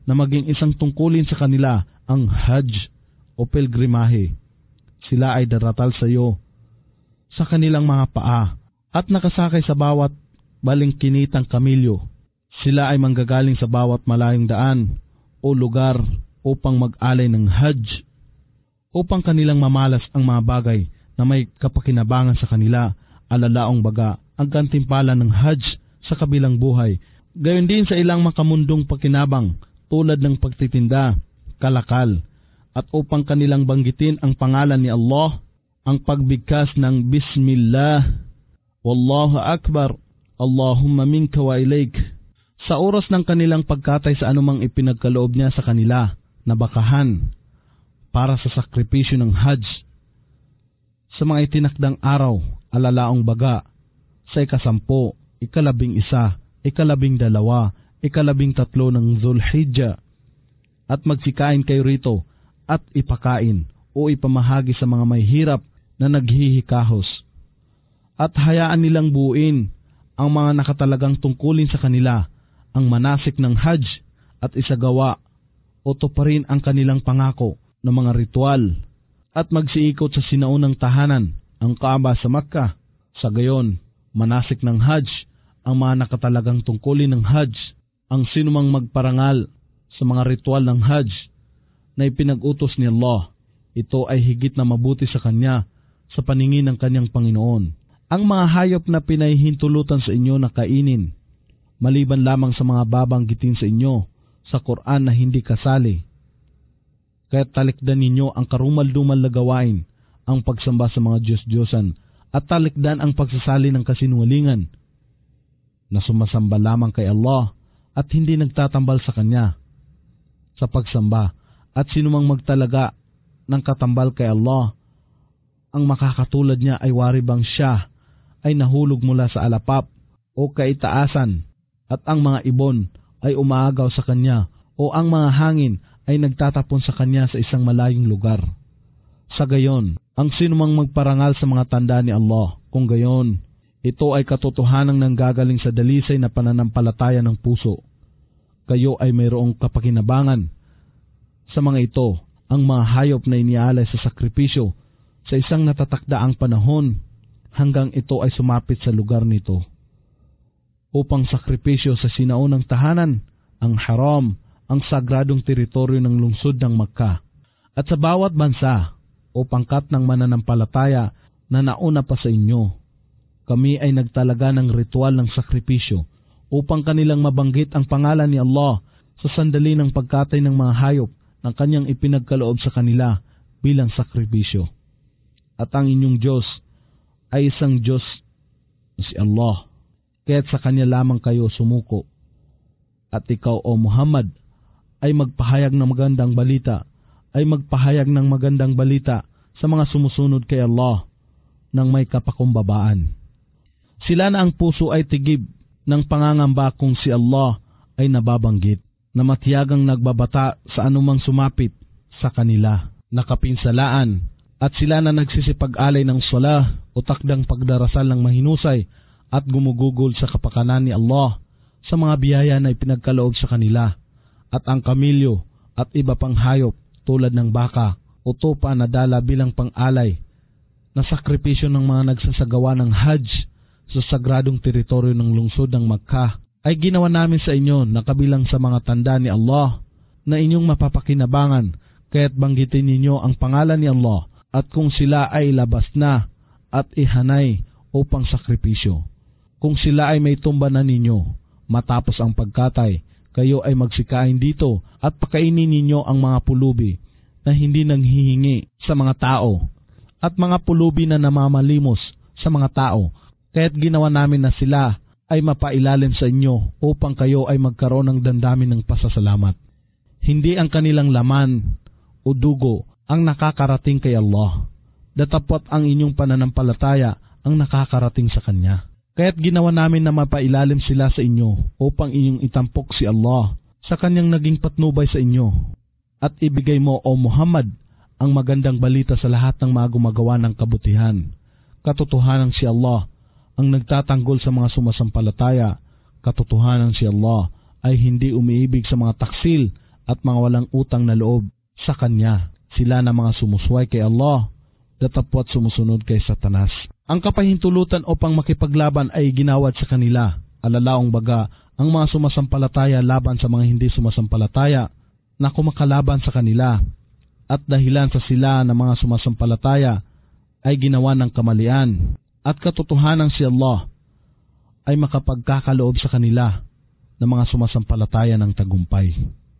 na maging isang tungkulin sa kanila ang Hajj o pilgrimahe. Sila ay daratal sa iyo sa kanilang mga paa at nakasakay sa bawat balingkinitang kamilyo. Sila ay manggagaling sa bawat malayong daan o lugar upang mag-alay ng Hajj, upang kanilang mamalas ang mga bagay na may kapakinabangan sa kanila, alalaong baga ang gantimpala ng Hajj sa kabilang buhay. Gayon din sa ilang makamundong pakinabang tulad ng pagtitinda, kalakal, at upang kanilang banggitin ang pangalan ni Allah, ang pagbigkas ng Bismillah, Wallahu Akbar, Allahumma minka wa ilaik. Sa oras ng kanilang pagkatay sa anumang ipinagkaloob niya sa kanila na bakahan para sa sakripisyo ng Hajj, sa mga itinakdang araw, alalaong baga, sa ikasampo, ikalabing isa, ikalabing dalawa, ikalabing tatlo ng Zulhijjah, at magsikain kayo rito at ipakain o ipamahagi sa mga may hirap na naghihikahos, at hayaan nilang buuin ang mga nakatalagang tungkulin sa kanila ang manasik ng Hajj at isagawa o tuparin ang kanilang pangako ng mga ritual at magsiikot sa sinaunang tahanan, ang Kaaba sa Makkah. Sa gayon, manasik ng Hajj ang mga nakatalagang tungkulin ng Hajj. Ang sinumang magparangal sa mga ritual ng Hajj na ipinag-utos ni Allah, ito ay higit na mabuti sa kanya sa paningin ng kanyang Panginoon. Ang mga hayop na pinahihintulutan sa inyo na kainin, maliban lamang sa mga babanggitin sa inyo sa Quran na hindi kasali. Kaya talikdan ninyo ang karumal-dumal na gawain, ang pagsamba sa mga Diyos-Diyosan, at talikdan ang pagsasali ng kasinungalingan na sumasamba lamang kay Allah at hindi nagtatambal sa Kanya sa pagsamba, at sinumang magtalaga ng katambal kay Allah, ang makakatulad niya ay wari bang siya ay nahulog mula sa alapap o kaitaasan, at ang mga ibon ay umaagaw sa kanya, o ang mga hangin ay nagtatapon sa kanya sa isang malayong lugar. Sa gayon, ang sinumang magparangal sa mga tanda ni Allah, kung gayon, ito ay katotohanang nanggagaling sa dalisay na pananampalataya ng puso. Kayo ay mayroong kapakinabangan sa mga ito, ang mga hayop na inialay sa sakripisyo sa isang natatakdaang panahon hanggang ito ay sumapit sa lugar nito upang sakripisyo sa sinaunang tahanan, ang haram, ang sagradong teritoryo ng lungsod ng Makkah. At sa bawat bansa o pangkat ng mananampalataya na nauna pa sa inyo, kami ay nagtalaga ng ritual ng sakripisyo upang kanilang mabanggit ang pangalan ni Allah sa sandali ng pagkatay ng mga hayop ng kanyang ipinagkaloob sa kanila bilang sakripisyo. At ang inyong Diyos ay isang Diyos, si Allah, kaya't sa Kanya lamang kayo sumuko. At ikaw, O Muhammad, ay magpahayag ng magandang balita, ay magpahayag ng magandang balita sa mga sumusunod kay Allah ng may kapakumbabaan. Sila na ang puso ay tigib ng pangangamba kung si Allah ay nababanggit, na matiyagang nagbabata sa anumang sumapit sa kanila, nakapinsalaan, at sila na nagsisipag-alay ng sala o takdang pagdarasal ng mahinusay at gumugugol sa kapakanan ni Allah sa mga biyaya na ipinagkaloob sa kanila, at ang kamilyo at iba pang hayop tulad ng baka o tupa na dala bilang pang-alay na sakripisyo ng mga nagsasagawa ng Hajj sa sagradong teritoryo ng lungsod ng Makkah ay ginawa namin sa inyo na kabilang sa mga tanda ni Allah na inyong mapapakinabangan, kaya't banggitin ninyo ang pangalan ni Allah at kung sila ay labas na at ihanay upang sakripisyo. Kung sila ay may tumba na ninyo matapos ang pagkatay, kayo ay magsikain dito at pakainin ninyo ang mga pulubi na hindi nanghihingi sa mga tao at mga pulubi na namamalimos sa mga tao, kaya't ginawa namin na sila ay mapailalim sa inyo upang kayo ay magkaroon ng damdamin ng pasasalamat. Hindi ang kanilang laman o dugo ang nakakarating kay Allah, datapot ang inyong pananampalataya ang nakakarating sa Kanya. Kaya't ginawa namin na mapailalim sila sa inyo upang inyong itampok si Allah sa Kanyang naging patnubay sa inyo, at ibigay mo, O Muhammad, ang magandang balita sa lahat ng mga gumagawa ng kabutihan. Katotohanan si Allah ang nagtatanggol sa mga sumasampalataya. Katotohanan si Allah ay hindi umiibig sa mga taksil at mga walang utang na loob sa Kanya. Sila na mga sumusway kay Allah, datapwat sumusunod kay Satanas. Ang kapahintulutan upang makipaglaban ay ginawad sa kanila. Alalaong baga, ang mga sumasampalataya laban sa mga hindi sumasampalataya na kumakalaban sa kanila. At dahilan sa sila na mga sumasampalataya ay ginawa ng kamalian. At katotohanan si Allah ay makapagkakaloob sa kanila ng mga sumasampalataya ng tagumpay.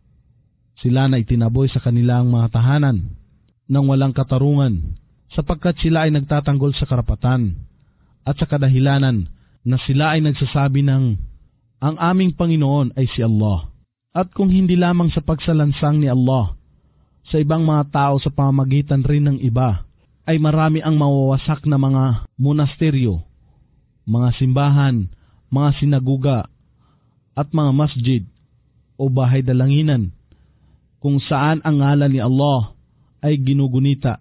Sila na itinaboy sa kanilang mga tahanan ng walang katarungan, sapagkat sila ay nagtatanggol sa karapatan at sa kadahilanan na sila ay nagsasabi ng, ang aming Panginoon ay si Allah. At kung hindi lamang sa pagsalansang ni Allah sa ibang mga tao sa pamamagitan rin ng iba, ay marami ang mawawasak na mga monasteryo, mga simbahan, mga sinaguga, at mga masjid o bahay dalanginan, kung saan ang ngalan ni Allah ay ginugunita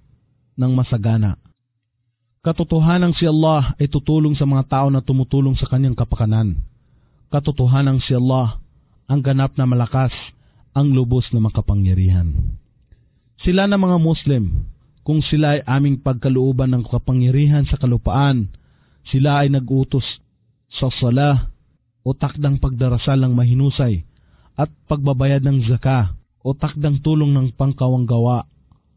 ng masagana. Katotohanang si Allah ay tutulong sa mga tao na tumutulong sa kanyang kapakanan. Katotohanang si Allah ang ganap na malakas, ang lubos na makapangyarihan. Sila na mga Muslim, kung sila ay aming pagkalooban ng kapangyarihan sa kalupaan, sila ay nag-utos sa salah o takdang pagdarasal ng mahinusay at pagbabayad ng zaka o takdang tulong ng pangkawanggawa.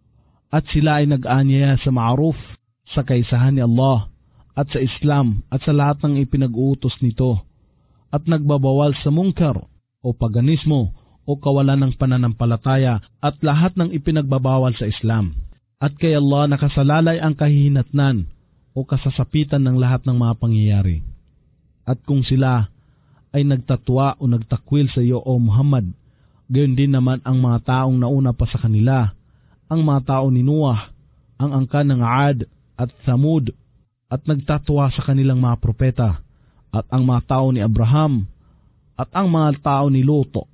At sila ay nag-aanyaya sa ma'ruf, sa kaisahan ni Allah, at sa Islam, at sa lahat ng ipinag-uutos nito, at nagbabawal sa mungkar, o paganismo, o kawalan ng pananampalataya, at lahat ng ipinagbabawal sa Islam. At kay Allah nakasalalay ang kahihinatnan, o kasasapitan ng lahat ng mga pangyayari. At kung sila ay nagtatwa o nagtakwil sa iyo, O Muhammad, gayon din naman ang mga taong nauna pa sa kanila, ang mga tao ni Noah, ang angkan ng Ad at Thamud, at nagtatwa sa kanilang mga propeta, at ang mga tao ni Abraham, at ang mga tao ni Luto,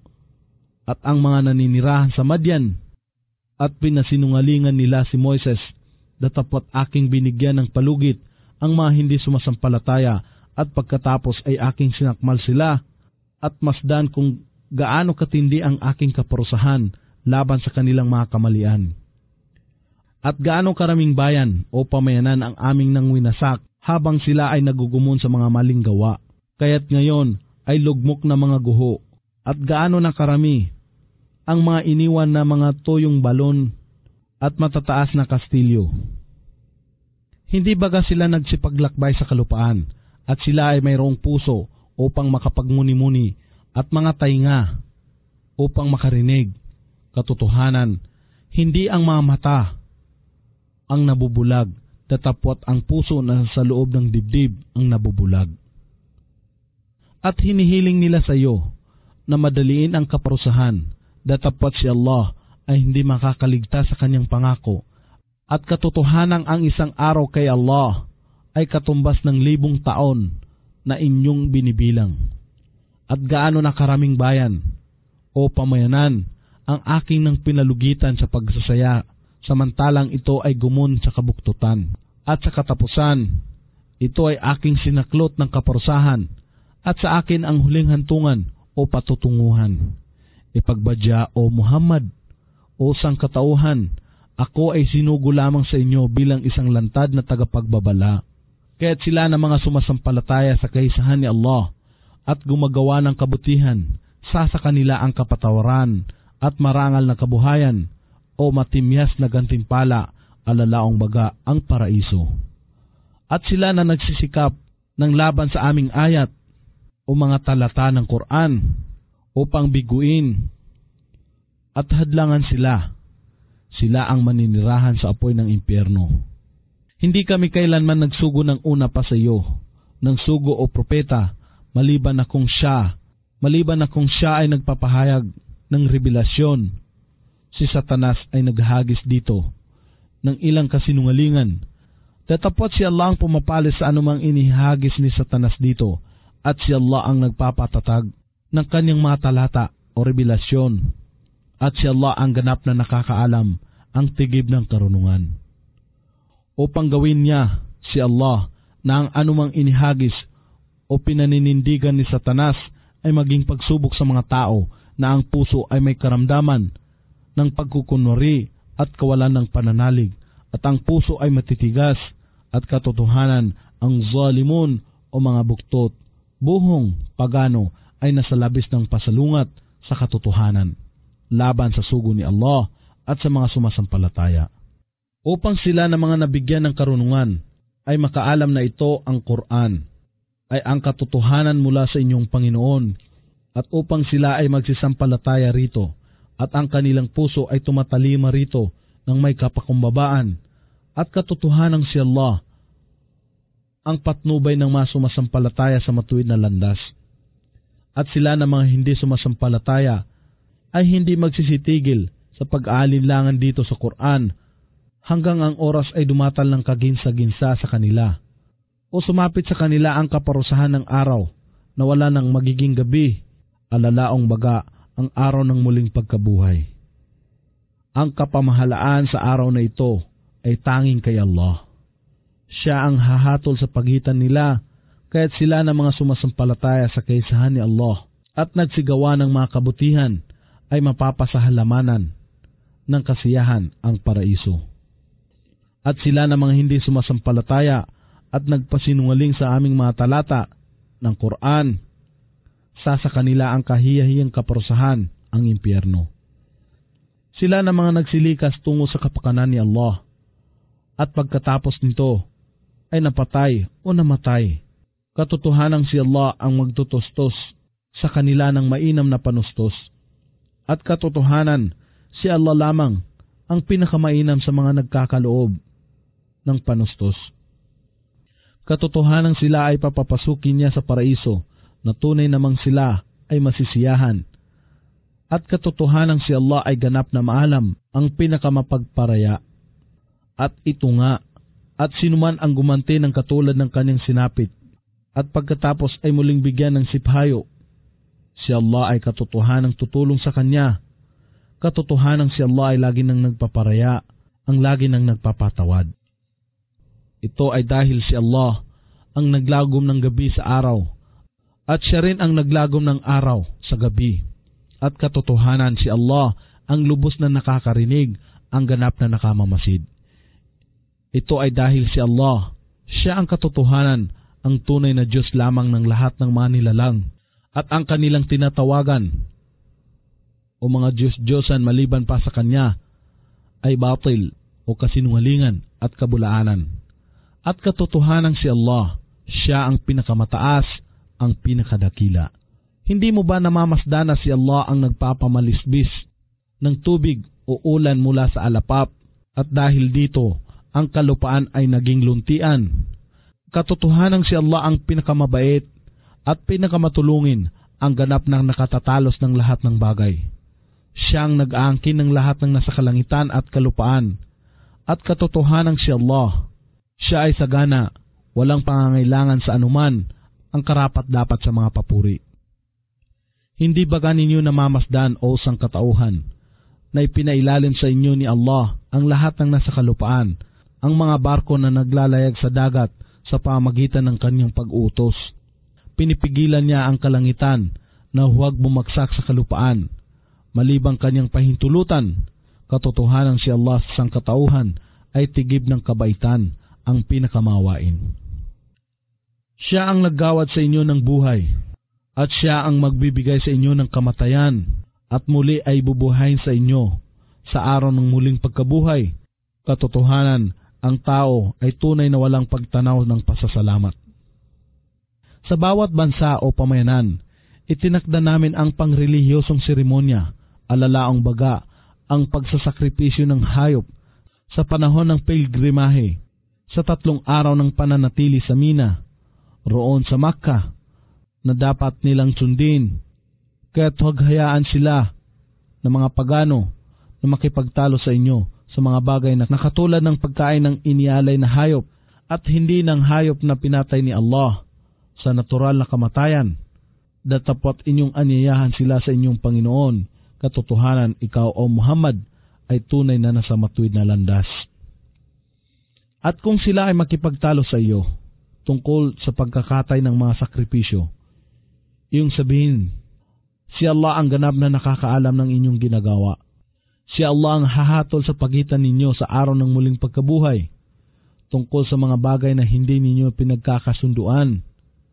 at ang mga naninirahan sa Madian, at pinasinungalingan nila si Moises, datapwat aking binigyan ng palugit ang mga hindi sumasampalataya, at pagkatapos ay aking sinakmal sila, at masdan kung gaano katindi ang aking kaparusahan laban sa kanilang mga kamalian. At gaano karaming bayan o pamayanan ang aming nang winasak habang sila ay nagugumon sa mga maling gawa. Kaya't ngayon ay lugmok na mga guho, at gaano na karami ang mga iniwan na mga toyong balon at matataas na kastilyo. Hindi baga sila nagsipaglakbay sa kalupaan, at sila ay mayroong puso upang makapagmuni-muni at mga tainga upang makarinig. Katotohanan, hindi ang mga mata ang nabubulag, datapwat ang puso na sa loob ng dibdib ang nabubulag. At hinihiling nila sa iyo na madaliin ang kaparusahan, datapwat si Allah ay hindi makakaligtas sa kanyang pangako. At katotohanang ang isang araw kay Allah ay katumbas ng libong taon na inyong binibilang. At gaano na karaming bayan o pamayanan ang aking nang pinalugitan sa pagsasaya, samantalang ito ay gumon sa kabuktutan. At sa katapusan, ito ay aking sinaklot ng kaparusahan, at sa akin ang huling hantungan o patutunguhan. Ipagbadya, O Muhammad, o sangkatauhan, ako ay sinugo lamang sa inyo bilang isang lantad na tagapagbabala. Kaya't sila na mga sumasampalataya sa kaisahan ni Allah at gumagawa ng kabutihan, sa sa kanila ang kapatawaran at marangal na kabuhayan, o matimyas na gantimpala, alalaong baga ang paraiso. At sila na nagsisikap ng laban sa aming ayat o mga talata ng Quran upang biguin at hadlangan sila, sila ang maninirahan sa apoy ng impyerno. Hindi kami kailanman nagsugo ng una pa sa iyo, ng sugo o propeta, maliban na kung siya, maliban na kung siya ay nagpapahayag ng revelasyon. Si Satanas ay naghagis dito ng ilang kasinungalingan. Datapwat si Allah ang pumapalis sa anumang inihagis ni Satanas dito, at si Allah ang nagpapatatag ng kanyang mga talata o revelasyon, at si Allah ang ganap na nakakaalam ang tigib ng karunungan. Upang gawin niya, si Allah, na ang anumang inihagis o pinaninindigan ni Satanas ay maging pagsubok sa mga tao, na ang puso ay may karamdaman ng pagkukunwari at kawalan ng pananalig, at ang puso ay matitigas at katotohanan ang zalimun o mga buktot, buhong pagano ay nasa labis ng pasalungat sa katotohanan laban sa sugo ni Allah at sa mga sumasampalataya. Upang sila na mga nabigyan ng karunungan ay makaalam na ito ang Quran ay ang katotohanan mula sa inyong Panginoon, at upang sila ay magsisampalataya rito at ang kanilang puso ay tumatalima rito ng may kapakumbabaan at katotohanan si Allah ang patnubay ng mga sumasampalataya sa matuwid na landas. At sila na mga hindi sumasampalataya ay hindi magsisitigil sa pag-aalinlangan dito sa Quran hanggang ang oras ay dumatal ng kaginsa-ginsa sa kanila o sumapit sa kanila ang kaparusahan ng araw na wala nang magiging gabi, alalaong baga ang araw ng muling pagkabuhay. Ang kapamahalaan sa araw na ito ay tanging kay Allah. Siya ang hahatol sa pagitan nila, kaya't sila na mga sumasampalataya sa kaisahan ni Allah at nagsigawa ng mga kabutihan ay mapapasahalamanan ng kasiyahan ang paraiso. At sila na mga hindi sumasampalataya at nagpasinungaling sa aming mga talata ng Quran, sa sa kanila ang kahiyahiyang kaparusahan, ang impyerno. Sila na mga nagsilikas tungo sa kapakanan ni Allah, at pagkatapos nito ay napatay o namatay. Katotohanang si Allah ang magtutustos sa kanila ng mainam na panustos, at katotohanan si Allah lamang ang pinakamainam sa mga nagkakaloob ng panustos. Katotohanan sila ay papapasukin niya sa paraiso na tunay namang sila ay masisiyahan, at katotohanan si Allah ay ganap na maalam ang pinakamapagparaya. At ito nga, at sinuman ang gumanti ng katulad ng kanyang sinapit, at pagkatapos ay muling bigyan ng siphayo, si Allah ay katotohanang tutulong sa kanya. Katotohanang si Allah ay lagi nang nagpaparaya, ang lagi nang nagpapatawad. Ito ay dahil si Allah ang naglagom ng gabi sa araw, at siya rin ang naglagom ng araw sa gabi. At katotohanan si Allah ang lubos na nakakarinig, ang ganap na nakamamasid. Ito ay dahil si Allah, siya ang katotohanan, ang tunay na Diyos lamang ng lahat ng mga nilalang, at ang kanilang tinatawagan o mga Diyos-Diyosan maliban pa sa Kanya ay batil o kasinungalingan at kabulaanan. At katotohanan si Allah, siya ang pinakamataas, ang pinakadakila. Hindi mo ba namamasdan na si Allah ang nagpapamalisbis ng tubig o ulan mula sa alapap, at dahil dito ang kalupaan ay naging luntian? Katotohanan si Allah ang pinakamabait at pinakamatulungin, ang ganap na nakatatalos ng lahat ng bagay. Siya ang nag-aangkin ng lahat ng nasa kalangitan at kalupaan. At katotohanan si Allah, siya ay sagana, walang pangangailangan sa anuman, ang karapat-dapat sa mga papuri. Hindi baga ninyo namamasdan o sangkatauhan na ipinailalim sa inyo ni Allah ang lahat ng nasa kalupaan, ang mga barko na naglalayag sa dagat sa pamagitan ng kanyang pag-utos. Pinipigilan niya ang kalangitan na huwag bumagsak sa kalupaan, malibang kanyang pahintulutan. Katotohanan si Allah sa sangkatauhan ay tigib ng kabaitan, ang pinakamawain. Siya ang naggawad sa inyo ng buhay, at siya ang magbibigay sa inyo ng kamatayan, at muli ay bubuhayin sa inyo sa araw ng muling pagkabuhay. Katotohanan, ang tao ay tunay na walang pagtanaw ng pasasalamat. Sa bawat bansa o pamayanan, itinakda namin ang pangrelihiyosong seremonya, alalaong baga ang pagsasakripisyo ng hayop sa panahon ng pilgrimahe, sa tatlong araw ng pananatili sa Mina, roon sa Makkah, na dapat nilang sundin, kaya't huwag hayaan sila ng mga pagano na makipagtalo sa inyo sa mga bagay na nakatulad ng pagkain ng inialay na hayop at hindi ng hayop na pinatay ni Allah sa natural na kamatayan. Datapot inyong anyayahan sila sa inyong Panginoon. Katotohanan, ikaw o Muhammad ay tunay na nasa matuwid na landas. At kung sila ay makipagtalo sa iyo tungkol sa pagkakatay ng mga sakripisyo, iyong sabihin Si Allah ang ganap na nakakaalam ng inyong ginagawa. Si Allah ang hahatol sa pagitan ninyo sa araw ng muling pagkabuhay, tungkol sa mga bagay na hindi ninyo pinagkakasunduan.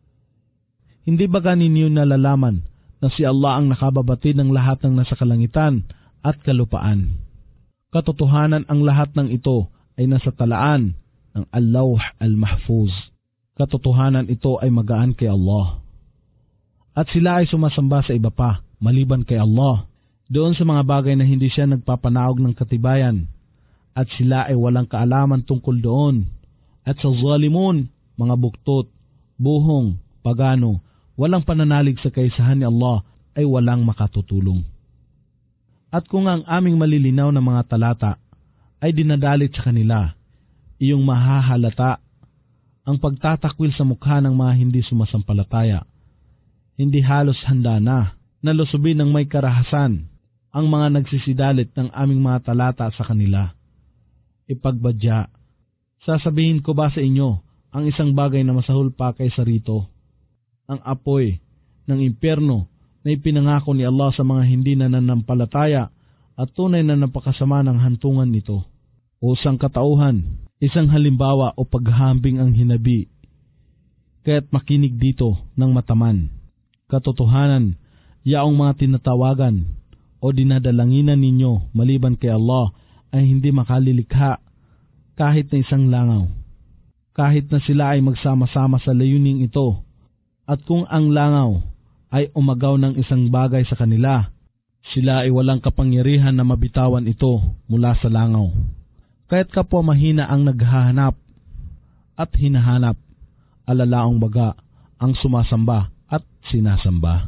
Hindi baga ninyo nalalaman na si Allah ang nakababatid ng lahat ng nasa kalangitan at kalupaan? Katotohanan ang lahat ng ito ay nasa talaan ng Al-Lawh Al-Mahfuz. Katotohanan ito ay magaan kay Allah. At sila ay sumasamba sa iba pa, maliban kay Allah, doon sa mga bagay na hindi siya nagpapanaog ng katibayan, at sila ay walang kaalaman tungkol doon. At sa zalimun, mga buktot, buhong, pagano, walang pananalig sa kaisahan ni Allah ay walang makatutulong. At kung ang aming malilinaw na mga talata ay dinadalit sa kanila, iyong mahahalata ang pagtatakwil sa mukha ng mga hindi sumasampalataya. Hindi halos handa na nalusubin ng may karahasan ang mga nagsisidalit ng aming mga talata sa kanila. Ipagbadya, sasabihin ko ba sa inyo ang isang bagay na masahol pa kaysa rito? Ang apoy ng impyerno na ipinangako ni Allah sa mga hindi nananampalataya at tunay na napakasama ng hantungan nito. O sangkatauhan, isang halimbawa o paghahambing ang hinabi, kaya't makinig dito ng mataman. Katotohanan, yaong mga tinatawagan o dinadalanginan ninyo maliban kay Allah ay hindi makalilikha kahit na isang langaw. Kahit na sila ay magsama-sama sa layuning ito, at kung ang langaw ay umagaw ng isang bagay sa kanila, sila ay walang kapangyarihan na mabitawan ito mula sa langaw. Kaya't kapwa mahina ang naghahanap at hinahanap, alalaong baga ang sumasamba at sinasamba.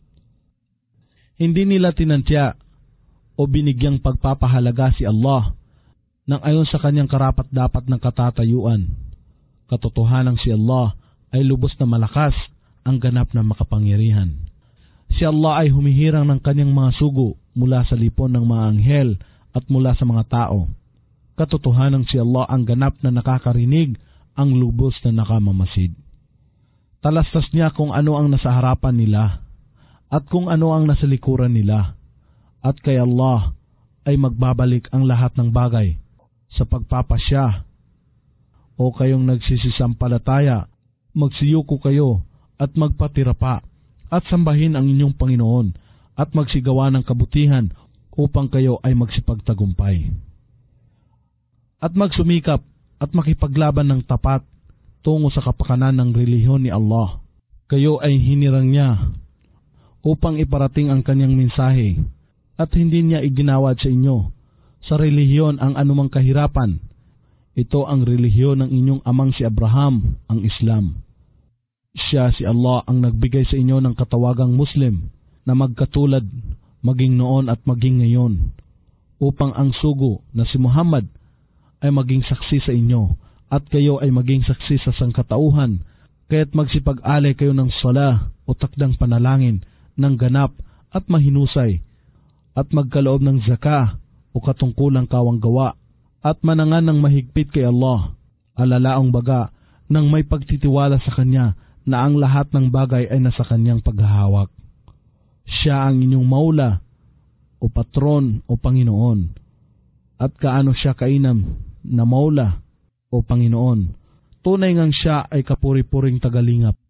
Hindi nila tinantya o binigyang pagpapahalaga si Allah nang ayon sa kanyang karapat-dapat ng katatayuan. Katotohanang si Allah ay lubos na malakas, ang ganap na makapangyarihan. Si Allah ay humihirang ng kanyang mga sugo mula sa lipon ng mga anghel at mula sa mga tao. Katotohanang si Allah ang ganap na nakakarinig, ang lubos na nakamamasid. Talastas niya kung ano ang nasa harapan nila at kung ano ang nasa likuran nila. At kay Allah ay magbabalik ang lahat ng bagay sa pagpapasya. O kayong nagsisisampalataya, magsiyuko kayo at magpatira pa, at sambahin ang inyong Panginoon, at magsigawa ng kabutihan upang kayo ay magsipagtagumpay. At magsumikap at makipaglaban ng tapat tungo sa kapakanan ng relihiyon ni Allah. Kayo ay hinirang niya upang iparating ang kanyang mensahe, at hindi niya iginawad sa inyo sa relihiyon ang anumang kahirapan. Ito ang relihiyon ng inyong amang si Abraham, ang Islam. Siya si Allah ang nagbigay sa inyo ng katawagang Muslim na magkatulad maging noon at maging ngayon, upang ang sugo na si Muhammad ay maging saksi sa inyo at kayo ay maging saksi sa sangkatauhan, kaya't magsipag-alay kayo ng sala o takdang panalangin ng ganap at mahinusay, at magkaloob ng zaka o katungkulang kawang gawa, at manangan ng mahigpit kay Allah, alalaong baga nang may pagtitiwala sa Kanya na ang lahat ng bagay ay nasa Kanyang paghahawak. Siya ang inyong maula o patron o Panginoon, at kaano siya kainam na maula o Panginoon, tunay ngang siya ay kapuri-puring tagalingap.